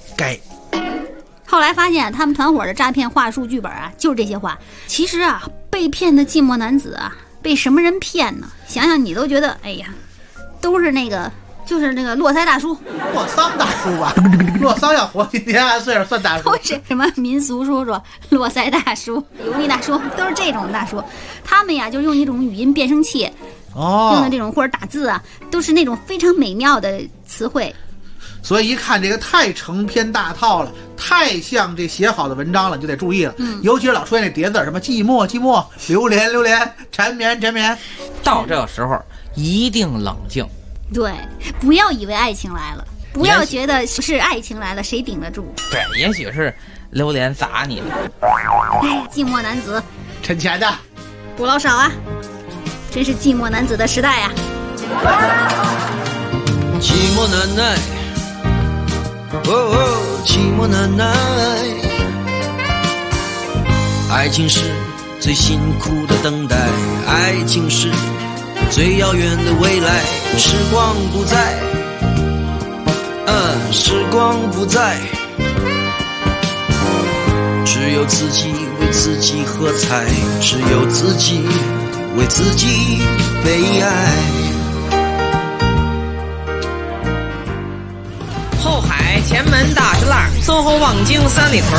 B: 后来发现他们团伙的诈骗话术剧本啊，就是这些话。其实啊，被骗的寂寞男子啊，被什么人骗呢？想想你都觉得，哎呀，都是就是那个络腮大叔，
C: 洛桑大叔吧？洛桑要活今天还岁数算大叔？
B: 都是什么民俗叔叔、络腮大叔、油腻大叔，都是这种大叔。他们呀，就用一种语音变声器，用的这种或者打字啊，都是那种非常美妙的词汇。
C: 所以一看这个太成篇大套了，太像这写好的文章了，就得注意了。尤其是老出现那叠字，什么寂寞、榴莲、缠绵。
E: 到这个时候一定冷静。
B: 对，不要以为爱情来了，不要觉得是爱情来了谁顶得住。
E: 对，也许是榴莲砸你了。
B: 寂寞男子，
C: 趁钱的
B: 不老少啊，真是寂寞男子的时代啊。
A: 寂寞难耐，寂寞难耐，爱情是最辛苦的等待，爱情是最遥远的未来，时光不在，时光不在，只有自己为自己喝彩，只有自己为自己悲哀。
E: 后海、前门、大石栏、淞沪、望京、三里屯。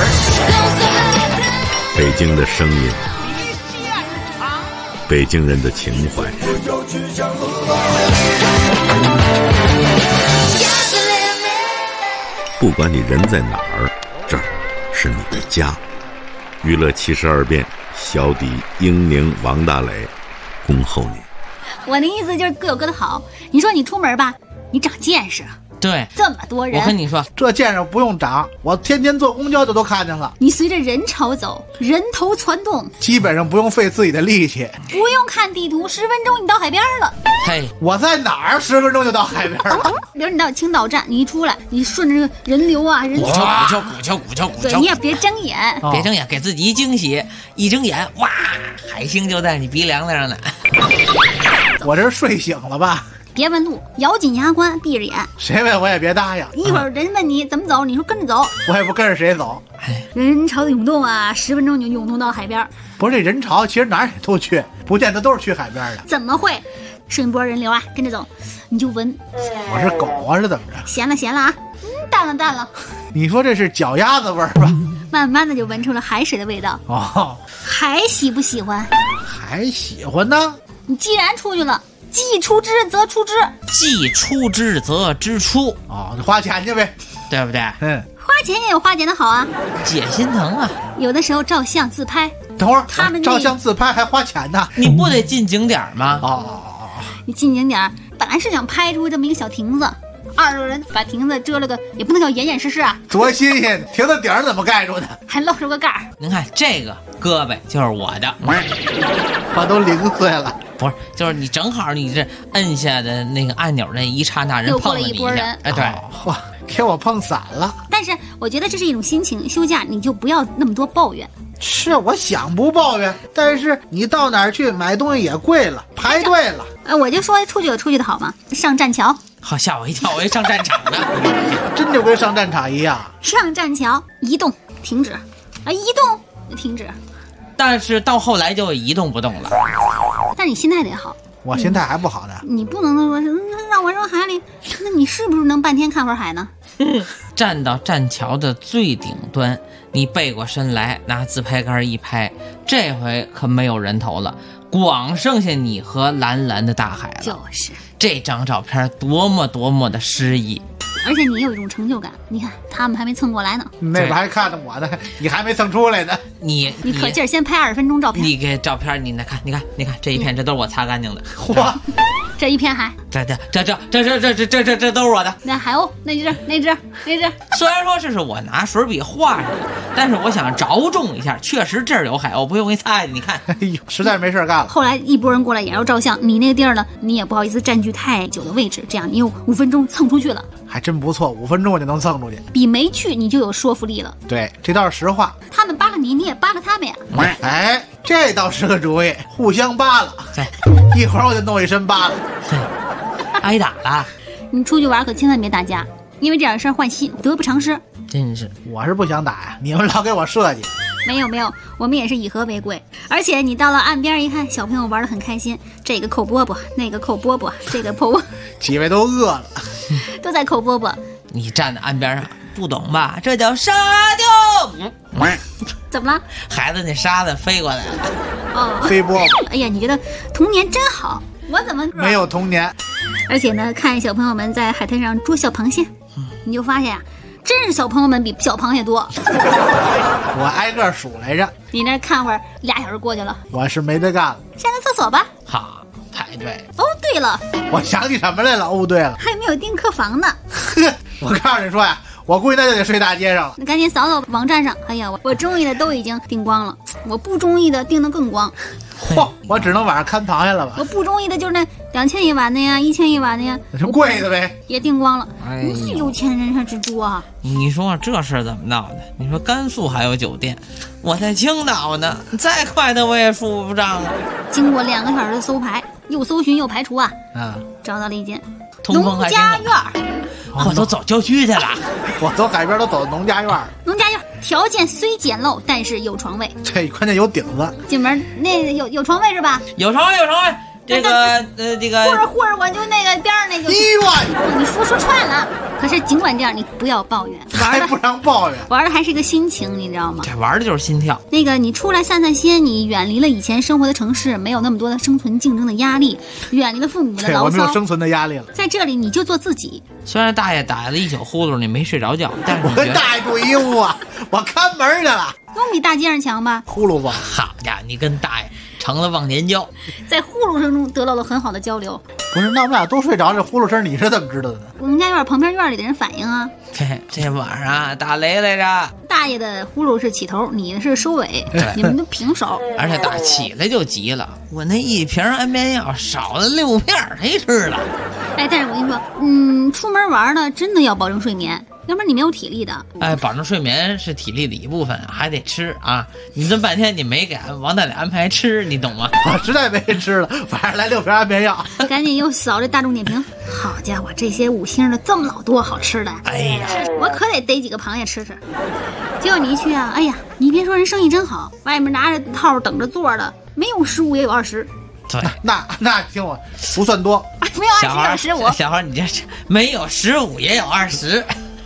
L: 北京的声音，北京人的情怀。不管你人在哪儿，这儿是你的家。娱乐72变，小底、英宁、王大磊恭候你。
B: 我的意思就是各有各的好。你说你出门吧，你长见识。
E: 对，
B: 这么多人，
E: 我跟你说，
C: 这见识不用长，我天天坐公交都看见了。
B: 你随着人潮走，人头攒动，
C: 基本上不用费自己的力气，
B: 不用看地图，10分钟你到海边了。
E: 嘿，
C: 我在哪儿10分钟就到海边了？
B: 比如你到青岛站，你一出来，你顺着这个人流啊，人
E: 鼓敲，
B: 对，你也别睁眼，
E: 别睁眼，给自己一惊喜，一睁眼，哇，海星就在你鼻梁子上呢。
C: 我这是睡醒了吧？
B: 别问路，咬紧牙关，闭着眼。
C: 谁问我也别答应。
B: 一会儿人问你怎么走，你说跟着走，
C: 我也不跟着谁走。
B: 人潮的涌动啊，10分钟就涌动到海边。
C: 不是这人潮，其实哪儿也都去，不见得都是去海边的。
B: 怎么会？顺一波人流啊，跟着走，你就闻。
C: 我是狗啊，是怎么着？
B: 咸了啊，淡了。
C: 你说这是脚丫子味儿吧？
B: 慢慢的就闻出了海水的味道。
C: 哦，
B: 还喜不喜欢？
C: 还喜欢呢。
B: 你既然出去了，既出之则出之，
E: 既出之则支出。
C: 哦，就花钱去呗，
E: 对不对？
B: 花钱也有花钱的好啊，
E: 解心疼啊。
B: 有的时候照相自拍，
C: 等会儿
B: 他们
C: 照相自拍还花钱呢，
E: 你不得进景点吗？
C: 哦，
B: 你进景点本来是想拍出这么一个小亭子，20个人把亭子遮了个，也不能叫严严实实啊，
C: 多新鲜！亭子顶怎么盖住的？
B: 还露出个盖儿。
E: 您看这个胳膊就是我的，
C: 我都0岁了。
E: 不是，就是你正好你这摁下的那个按钮那一刹那，人碰了你一下，哎，对，
C: 给我碰散了。
B: 但是我觉得这是一种心情，休假你就不要那么多抱怨，
C: 是我想不抱怨，但是你到哪儿去买东西也贵了，排队了。
B: 我就说出去有出去的好嘛，上栈桥。
E: 好，吓我一跳，我以为上战场呢。
C: 真就跟上战场一样。
B: 上栈桥移动停止，移动停止。
E: 但是到后来就一动不动了。
B: 但是你心态得好。
C: 我心态还不好呢。
B: 你不能说让我扔海里，那你是不是能半天看会儿海呢？
E: 站到栈桥的最顶端，你背过身来，拿自拍杆一拍，这回可没有人头了，光剩下你和蓝蓝的大海了。
B: 就是
E: 这张照片多么的诗意。
B: 而且你有一种成就感，你看他们还没蹭过来呢，
C: 那边还看着我呢，你还没蹭出来呢。
B: 你可劲儿先拍20分钟照片。
E: 你给照片，你看这一片，这都是我擦干净的。
C: 哇，
B: 这一片海，
E: 这都是我的。
B: 那海鸥，那只。
E: 虽然说这是我拿水笔画上的，但是我想着重一下，确实这儿有海鸥，不用给你擦下去。你看，
C: 哎呦，实在没事干了。
B: 后来一拨人过来也要照相，你那个地儿呢，你也不好意思占据太久的位置，这样你有5分钟蹭出去了。
C: 还真不错，5分钟我就能蹭出去，
B: 比没去你就有说服力了。
C: 对，这倒是实话。
B: 他们扒拉你，你也扒拉他们呀。
C: 哎，这倒是个主意，互相扒拉。一会儿我就弄一身扒拉。
E: 挨打了。
B: 你出去玩可千万别打架，因为这样事儿换心，得不偿失。
E: 真是，
C: 我是不想打呀，你们老给我设计。
B: 没有，我们也是以和为贵。而且你到了岸边一看，小朋友玩得很开心，这个扣饽饽，那个扣饽饽，这个扣，
C: 几位都饿了，
B: 都在扣饽饽。
E: 你站在岸边上，不懂吧？这叫沙雕。
B: 怎么了？
E: 孩子那沙子飞过来了。
B: 哦，
C: 飞饽饽。
B: 哎呀，你觉得童年真好，我怎么
C: 没有童年？
B: 而且呢，看小朋友们在海滩上捉小螃蟹，你就发现啊，真是小朋友们比小螃蟹多。
C: 我挨个数来着。
B: 你那看会儿2小时过去了，
C: 我是没得干了。
B: 上个厕所吧。
E: 好，排队。
B: 哦，对了，
C: 我想起什么来了？哦，对了，
B: 还没有订客房呢。
C: 呵，我告诉你说呀，我估计那就得睡大街上了。
B: 你赶紧扫扫网站上。哎呀，我中意的都已经订光了，我不中意的订得更光。
C: 嚯，我只能晚上看螃蟹了吧？
B: 我不中意的就是那2000一晚的呀，1000一晚的呀，
C: 那是贵的呗，
B: 也订光了。
E: 哎，
B: 你是有钱人还蜘蛛啊？
E: 你说这事怎么闹的？你说甘肃还有酒店，我在青岛呢，再快的我也付不上啊。
B: 经过2个小时的搜排，又搜寻又排除啊，找到了一间农家院。
E: 我都走郊区去了，
C: 我走海边都走农家院。
B: 农家院条件虽简陋，但是有床位。
C: 这关键有顶子。
B: 进门那有床位是吧？
E: 有床位。这个
B: 或者我就那个边上那就
C: 医院。
B: 你说串了。可是尽管这样，你不要抱怨，
C: 还不让抱怨，
B: 玩的还是一个心情，你知道吗？
E: 这玩的就是心跳。
B: 那个你出来散散心，你远离了以前生活的城市，没有那么多的生存竞争的压力，远离了父母的牢骚，
C: 我没有生存的压力了。
B: 在这里你就做自己。
E: 虽然大爷打了一宿呼噜，你没睡着觉，但是
C: 我跟大爷住一屋啊，我看门去了。
B: 总比大街上强吧？
C: 呼噜吧，
E: 好家伙，你跟大爷成了忘年交，
B: 在呼噜声中得到了很好的交流。
C: 不是，那我们俩都睡着，这呼噜声你是怎么知道的呢？
B: 农家院旁边院里的人反映啊。
E: 这晚上啊打雷来着。
B: 大爷的呼噜是起头，你的是收尾，你们都平手。
E: 而且打起来就急了，我那1瓶安眠药少了6片，谁吃了？
B: 哎，但是我跟你说，出门玩呢，真的要保证睡眠。要不然你没有体力的。
E: 哎，保证睡眠是体力的一部分，还得吃啊！你这半天你没给王大爷安排吃，你懂吗？
C: 我实在没吃了，晚上来6瓶安眠药。
B: 赶紧又扫这大众点评，好家伙，这些5星的这么老多好吃的！
E: 哎呀，
B: 我可得逮几个螃蟹吃吃。结果你一去啊，哎呀，你别说人生意真好，外面拿着套等着座的，没有15也有20。
E: 对，
C: 那听我不算多，
B: 没有20有15。
E: 小孩，你这没有15也有20。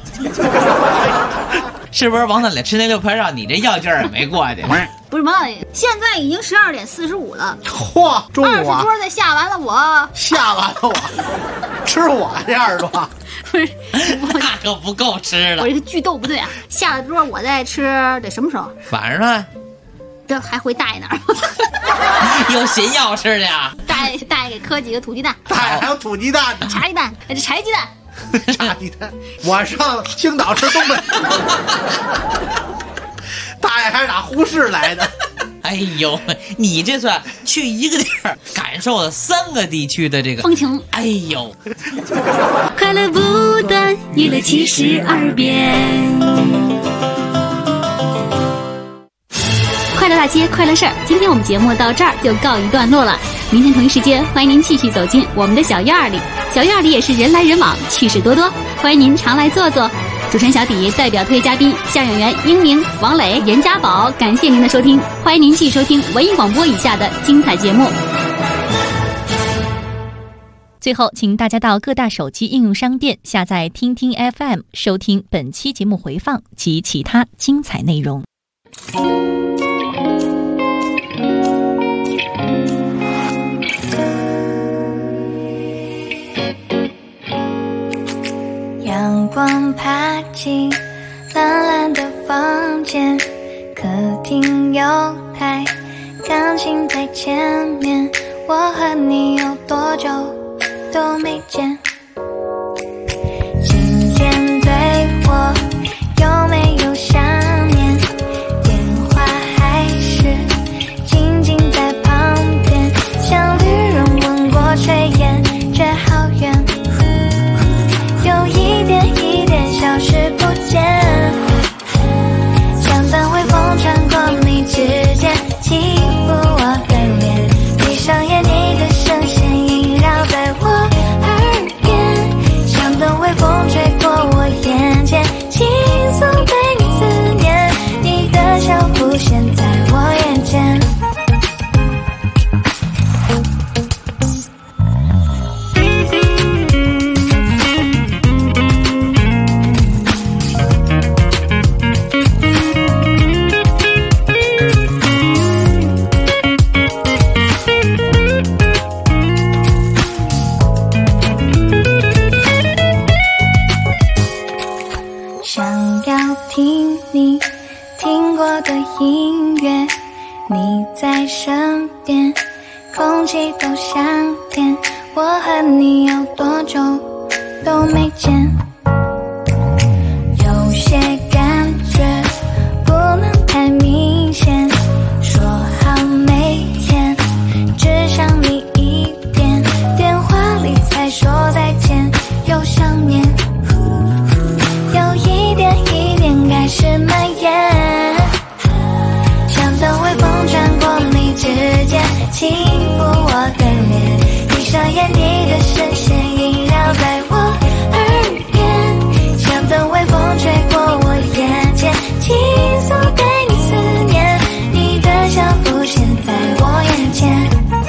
E: 是不是王大爷吃那6片药，你这药劲儿也没过去？
B: 不是王大爷，现在已经12点45了。
C: 嚯，中午啊！
B: 20桌再下完了我，
C: 吃我这20桌，
B: 不是，
E: 那可不够吃了。
B: 我这个剧斗不对啊，下了桌我再吃得什么时候？
E: 晚上啊。
B: 这还回大爷那儿，
E: 有新药吃的呀？
B: 大爷给磕几个土鸡蛋，
C: 大爷还有土鸡蛋呢，
B: 茶鸡蛋，这柴鸡蛋。
C: 茶鸡蛋，我上青岛吃东北，大爷还是打呼市来的。
E: 哎呦，你这算去一个地儿感受了3个地区的这个
B: 风情。
E: 哎呦，
G: 快乐不断，娱乐72变。
B: 大街快乐事儿，今天我们节目到这儿就告一段落了。明天同一时间，欢迎您继续走进我们的小院里。小院里也是人来人往，趣事多多，欢迎您常来坐坐。主持人小迪代表特约嘉宾相声演员英明、王磊、严家宝，感谢您的收听，欢迎您继续收听文艺广播以下的精彩节目。
D: 最后，请大家到各大手机应用商店下载听听 FM， 收听本期节目回放及其他精彩内容。
G: 阳光爬进蓝蓝的房间，客厅有台钢琴在前面，我和你有多久都没见，今天对我有没有想念，电话还是静静在旁边，像旅人吻过炊烟，却好远，有一点一点消失不见，像当微风穿过你指尖，轻抚我的脸，闭上眼你的声线萦绕在我耳边，像等微风吹过我眼前，轻松对你思念，你的笑浮现在我眼前。音乐，你在身边，空气都香甜，我和你有多久都没见，有些感觉不能太明显，说好每天只想你一遍，电话里才说再见，又想念，有一点一点开始蔓延，当微风穿过你指尖，轻抚我的脸，闭上眼你的视线萦绕在我耳边，像等微风吹过我眼前，轻松对你思念，你的笑浮现在我眼前，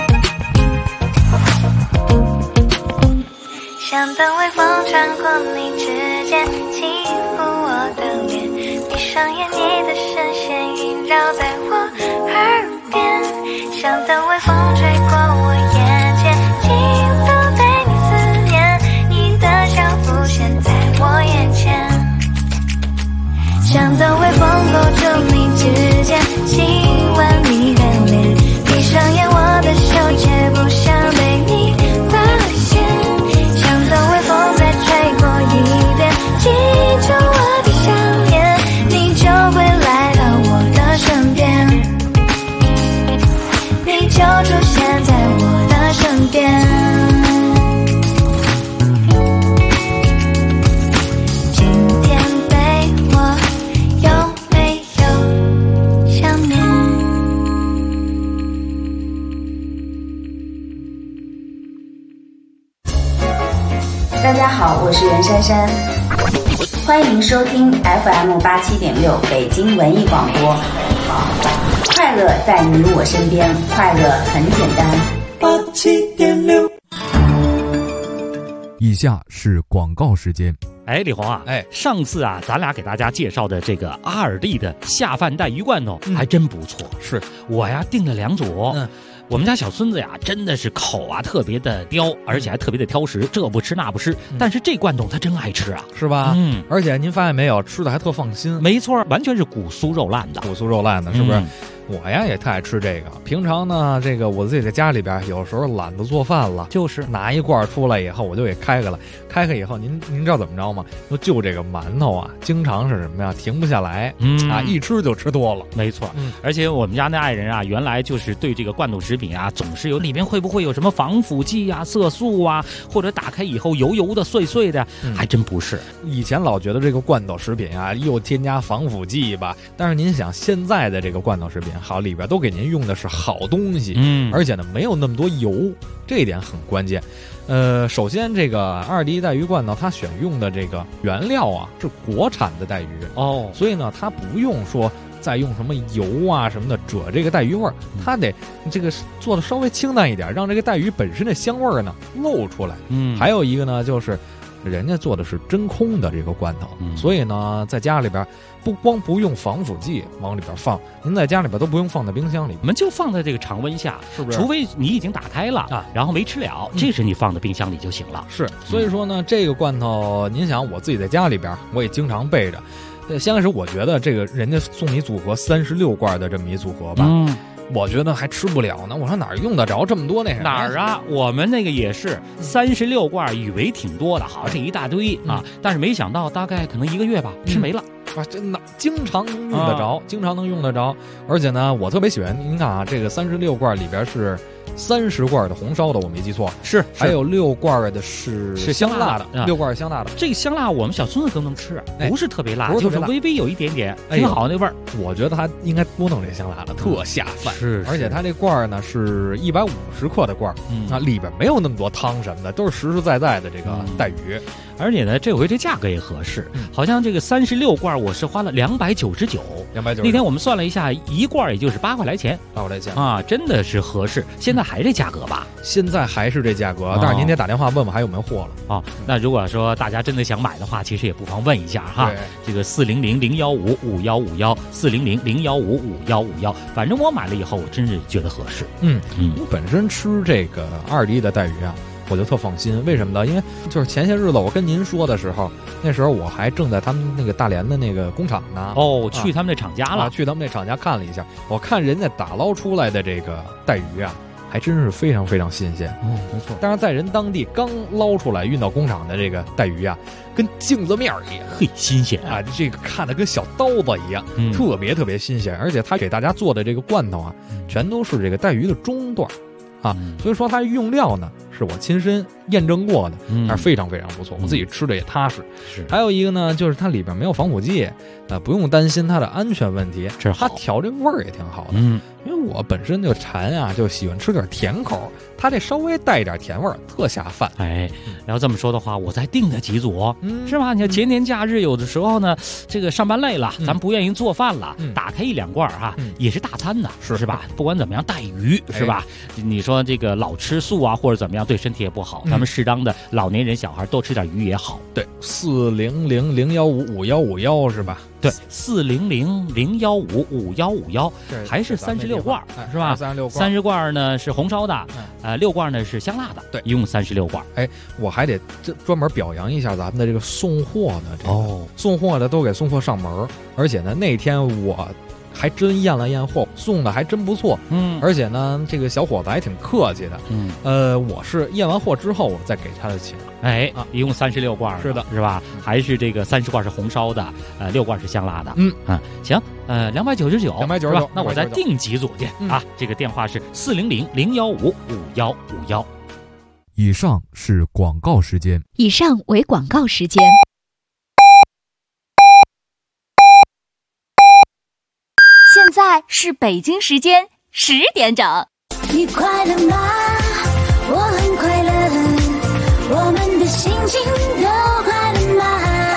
G: 像等微风穿过你指尖，轻抚我的脸，闭上眼你的视线萦绕在我耳边，像等微风吹过我眼前，轻松对你思念，你的笑浮现在我眼前，像等微风勾住你指尖，亲吻你的脸，闭上眼我的手却不想被你发现，像等微风再吹过一遍，记住我的想念，你就会来到我的身边，你就出现在我的身边，今天对我有没有想念？
S: 大家好，我是袁姗姗，欢迎收听 FM87.6 北京文艺广播。快乐在你我身边，快乐很简单。87.6。
T: 以下是广告时间。
U: 哎，李红啊，上次啊，咱俩给大家介绍的这个阿尔蒂的下饭带鱼罐头还真不错。
T: 是
U: 我呀订了2组。我们家小孙子呀，真的是口啊特别的刁，而且还特别的挑食，这不吃那不吃。但是这罐头他真爱吃啊，
T: 是吧？而且您发现没有，吃的还特放心。
U: 没错，完全是骨酥肉烂的，
T: 骨酥肉烂的，是不是？我呀也特爱吃这个。平常呢，这个我自己在家里边，有时候懒得做饭了，
U: 就是
T: 拿一罐出来以后，我就给开开了。开开以后，您知道怎么着吗？就这个馒头啊，经常是什么呀，停不下来，一吃就吃多了。
U: 没错，而且我们家那爱人啊，原来就是对这个罐头食品啊，总是有里面会不会有什么防腐剂啊、色素啊，或者打开以后油油的、碎碎的，还真不是。
T: 以前老觉得这个罐头食品啊，又添加防腐剂吧，但是您想现在的这个罐头食品好，里边都给您用的是好东西，
U: 嗯，
T: 而且呢没有那么多油，这一点很关键。首先这个2D 带鱼罐头它选用的这个原料啊是国产的带鱼
U: 哦，
T: 所以呢它不用说再用什么油啊什么的遮这个带鱼味儿，它得这个做的稍微清淡一点，让这个带鱼本身的香味儿呢露出来。还有一个呢就是人家做的是真空的这个罐头，所以呢在家里边不光不用防腐剂往里边放，您在家里边都不用放在冰箱里，
U: 我们就放在这个常温下，
T: 是不是？
U: 除非你已经打开了啊，然后没吃了，这时你放在冰箱里就行了。
T: 是，所以说呢，这个罐头，您想我自己在家里边我也经常备着。先开始我觉得这个人家送你组合36罐的这么一组合吧，我觉得还吃不了呢。我说哪儿用得着这么多那什么？
U: 哪儿啊？我们那个也是36罐，以为挺多的，好这一大堆啊，但是没想到大概可能1个月吧，吃没了。
T: 啊，真的经常能用得着，经常能用得着。而且呢，我特别喜欢，您看啊，这个36罐里边是30罐的红烧的，我没记错，
U: 是
T: 还有6罐的是香辣的，6罐是香辣的。
U: 这个香辣我们小孙子都能吃，不是特别辣，
T: 就是
U: 微微有一点点，挺好那味儿。
T: 我觉得它应该多弄这香辣的，特下饭。
U: 是，
T: 而且它这罐呢是150克的罐，啊，里边没有那么多汤什么的，都是实实在在的这个带鱼。
U: 而且呢，这回这价格也合适，好像这个36罐我是花了299。那天我们算了一下，一罐也就是8块来钱
T: ，8块来钱
U: 啊，真的是合适。现在还这价格吧？
T: 现在还是这价格，但是您得打电话问问还有没有货了
U: 啊。那如果说大家真的想买的话，其实也不妨问一下哈。这个400-015-5151，400-015-5151，反正我买了以后，我真是觉得合适。
T: 我本身吃这个2D 的带鱼啊，我就特放心，为什么呢？因为就是前些日子我跟您说的时候，那时候我还正在他们那个大连的那个工厂呢。
U: 哦，去他们那厂家了，
T: 去他们那厂家看了一下，我看人家打捞出来的这个带鱼啊，还真是非常非常新鲜。
U: 没错。
T: 但是在人当地刚捞出来运到工厂的这个带鱼啊，跟镜子面一样，
U: 嘿，新鲜
T: 啊！这个看着跟小刀子一样，特别特别新鲜。而且他给大家做的这个罐头啊，全都是这个带鱼的中段。啊，所以说它用料呢是我亲身验证过的，还是非常非常不错，我自己吃的也踏实。
U: 是，
T: 还有一个呢，就是它里边没有防腐剂，不用担心它的安全问题。它调这味儿也挺好的，因为我本身就馋啊，就喜欢吃点甜口，它这稍微带一点甜味儿，特下饭。
U: 哎，然后这么说的话，我再订了几组，是吧？你看节年假日有的时候呢，这个上班累了，咱不愿意做饭了，打开1-2罐哈，也是大餐呢，是吧？不管怎么样，带鱼是吧？你说这个老吃素啊，或者怎么样，对身体也不好。咱们适当的老年人、小孩多吃点鱼也好。
T: 对，400-015-5151是吧？
U: 对，400-015-5151，还是36罐是吧？30罐呢是红烧的，6罐呢是香辣的，
T: 对，
U: 一共36罐。
T: 哎，我还得专门表扬一下咱们的这个送货的这个，送货的都给送货上门，而且呢那天我还真验了验货，送的还真不错，而且呢这个小伙子还挺客气的，我是验完货之后我再给他的钱。
U: 哎，一共36罐，
T: 是的，
U: 是吧？还是这个30罐是红烧的，6罐是香辣的。行，299，是吧？那我再订几组去啊。这个电话是400-015-5151。
L: 以上是广告时间。
D: 以上为广告时间。
J: 现在是北京时间10点整。
G: 你快乐吗？我很快乐，我们的心情都快乐吗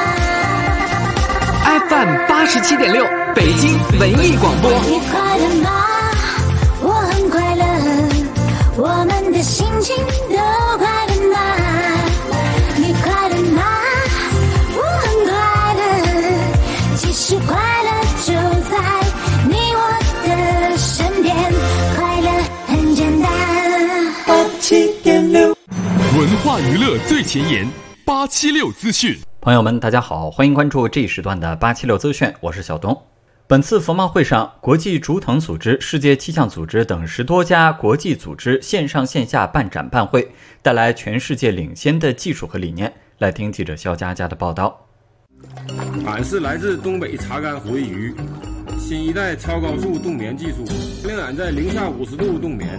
P: ？FM 87.6，北京文艺广播。
G: 你快乐吗？我很快乐，我们的心情都快乐吗？你快乐吗？我很快乐，其实快乐就在你我的身边，快乐很简单。87.6，
L: 文化娱乐最前沿，876资讯。
F: 朋友们，大家好，欢迎关注这一时段的876资讯，我是小东。本次佛贸会上，国际竹藤组织、世界气象组织等10多家国际组织线上线下办展办会，带来全世界领先的技术和理念。来听记者肖佳佳的报道。
V: 俺是来自东北查干活鱼鱼，新一代超高速冻眠技术，令俺在零下50度冻眠。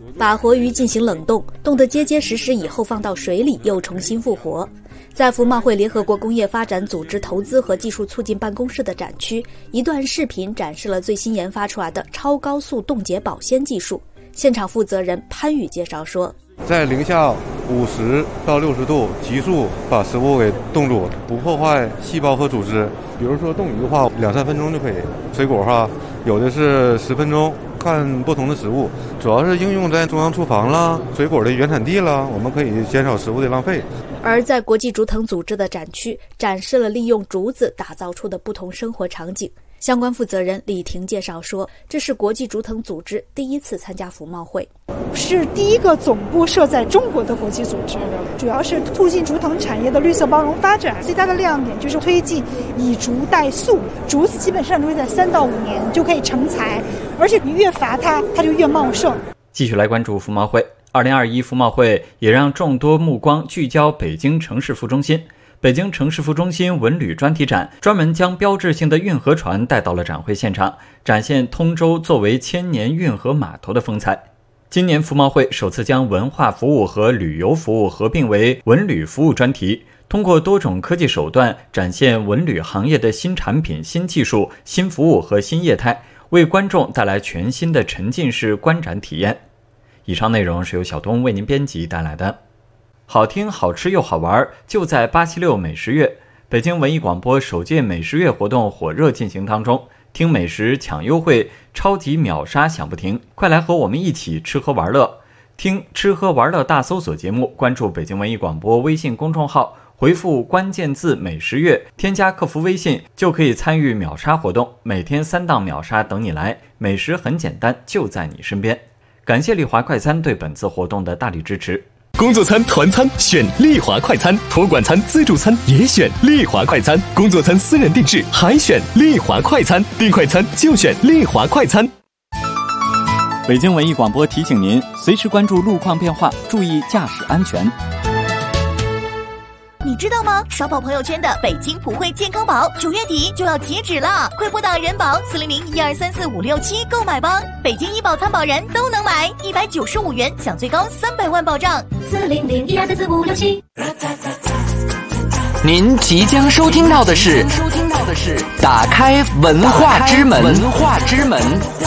H: 把活鱼进行冷冻，冻得结结实实以后放到水里又重新复活。在服贸会联合国工业发展组织投资和技术促进办公室的展区，一段视频展示了最新研发出来的超高速冻结保鲜技术。现场负责人潘宇介绍说，
I: 在零下50到60度急速把食物给冻住，不破坏细胞和组织。比如说冻鱼的话，2-3分钟就可以；水果哈，有的是10分钟，看不同的食物。主要是应用在中央厨房啦、水果的原产地啦，我们可以减少食物的浪费。
H: 而在国际竹藤组织的展区，展示了利用竹子打造出的不同生活场景。相关负责人李婷介绍说，这是国际竹藤组织第一次参加服贸会，
W: 是第一个总部设在中国的国际组织，主要是促进竹藤产业的绿色包容发展。最大的亮点就是推进以竹代塑，竹子基本上都会在3到5年就可以成材，而且你越伐它就越茂盛。
F: 继续来关注服贸会。2021服贸会也让众多目光聚焦北京城市服中心。北京城市服中心文旅专题展专门将标志性的运河船带到了展会现场，展现通州作为千年运河码头的风采。今年服贸会首次将文化服务和旅游服务合并为文旅服务专题，通过多种科技手段展现文旅行业的新产品、新技术、新服务和新业态，为观众带来全新的沉浸式观展体验。以上内容是由小东为您编辑带来的。好听、好吃又好玩，就在876美食月。北京文艺广播首届美食月活动火热进行当中，听美食抢优惠，超级秒杀响不停，快来和我们一起吃喝玩乐。听吃喝玩乐大搜索节目，关注北京文艺广播微信公众号，回复关键字美食月，添加客服微信就可以参与秒杀活动，每天3档秒杀等你来，美食很简单，就在你身边。感谢丽华快餐对本次活动的大力支持。
L: 工作餐、团餐选丽华快餐，托管餐、自助餐也选丽华快餐，工作餐私人定制还选丽华快餐，订快餐就选丽华快餐。
N: 北京文艺广播提醒您，随时关注路况变化，注意驾驶安全。
J: 你知道吗？刷爆朋友圈的北京普惠健康宝9月底就要截止了，快拨打人保400-1234-567购买吧！北京医保参保人都能买，195元享最高300万保障。400-1234-567。
P: 您即将收听到的是打开文化之门。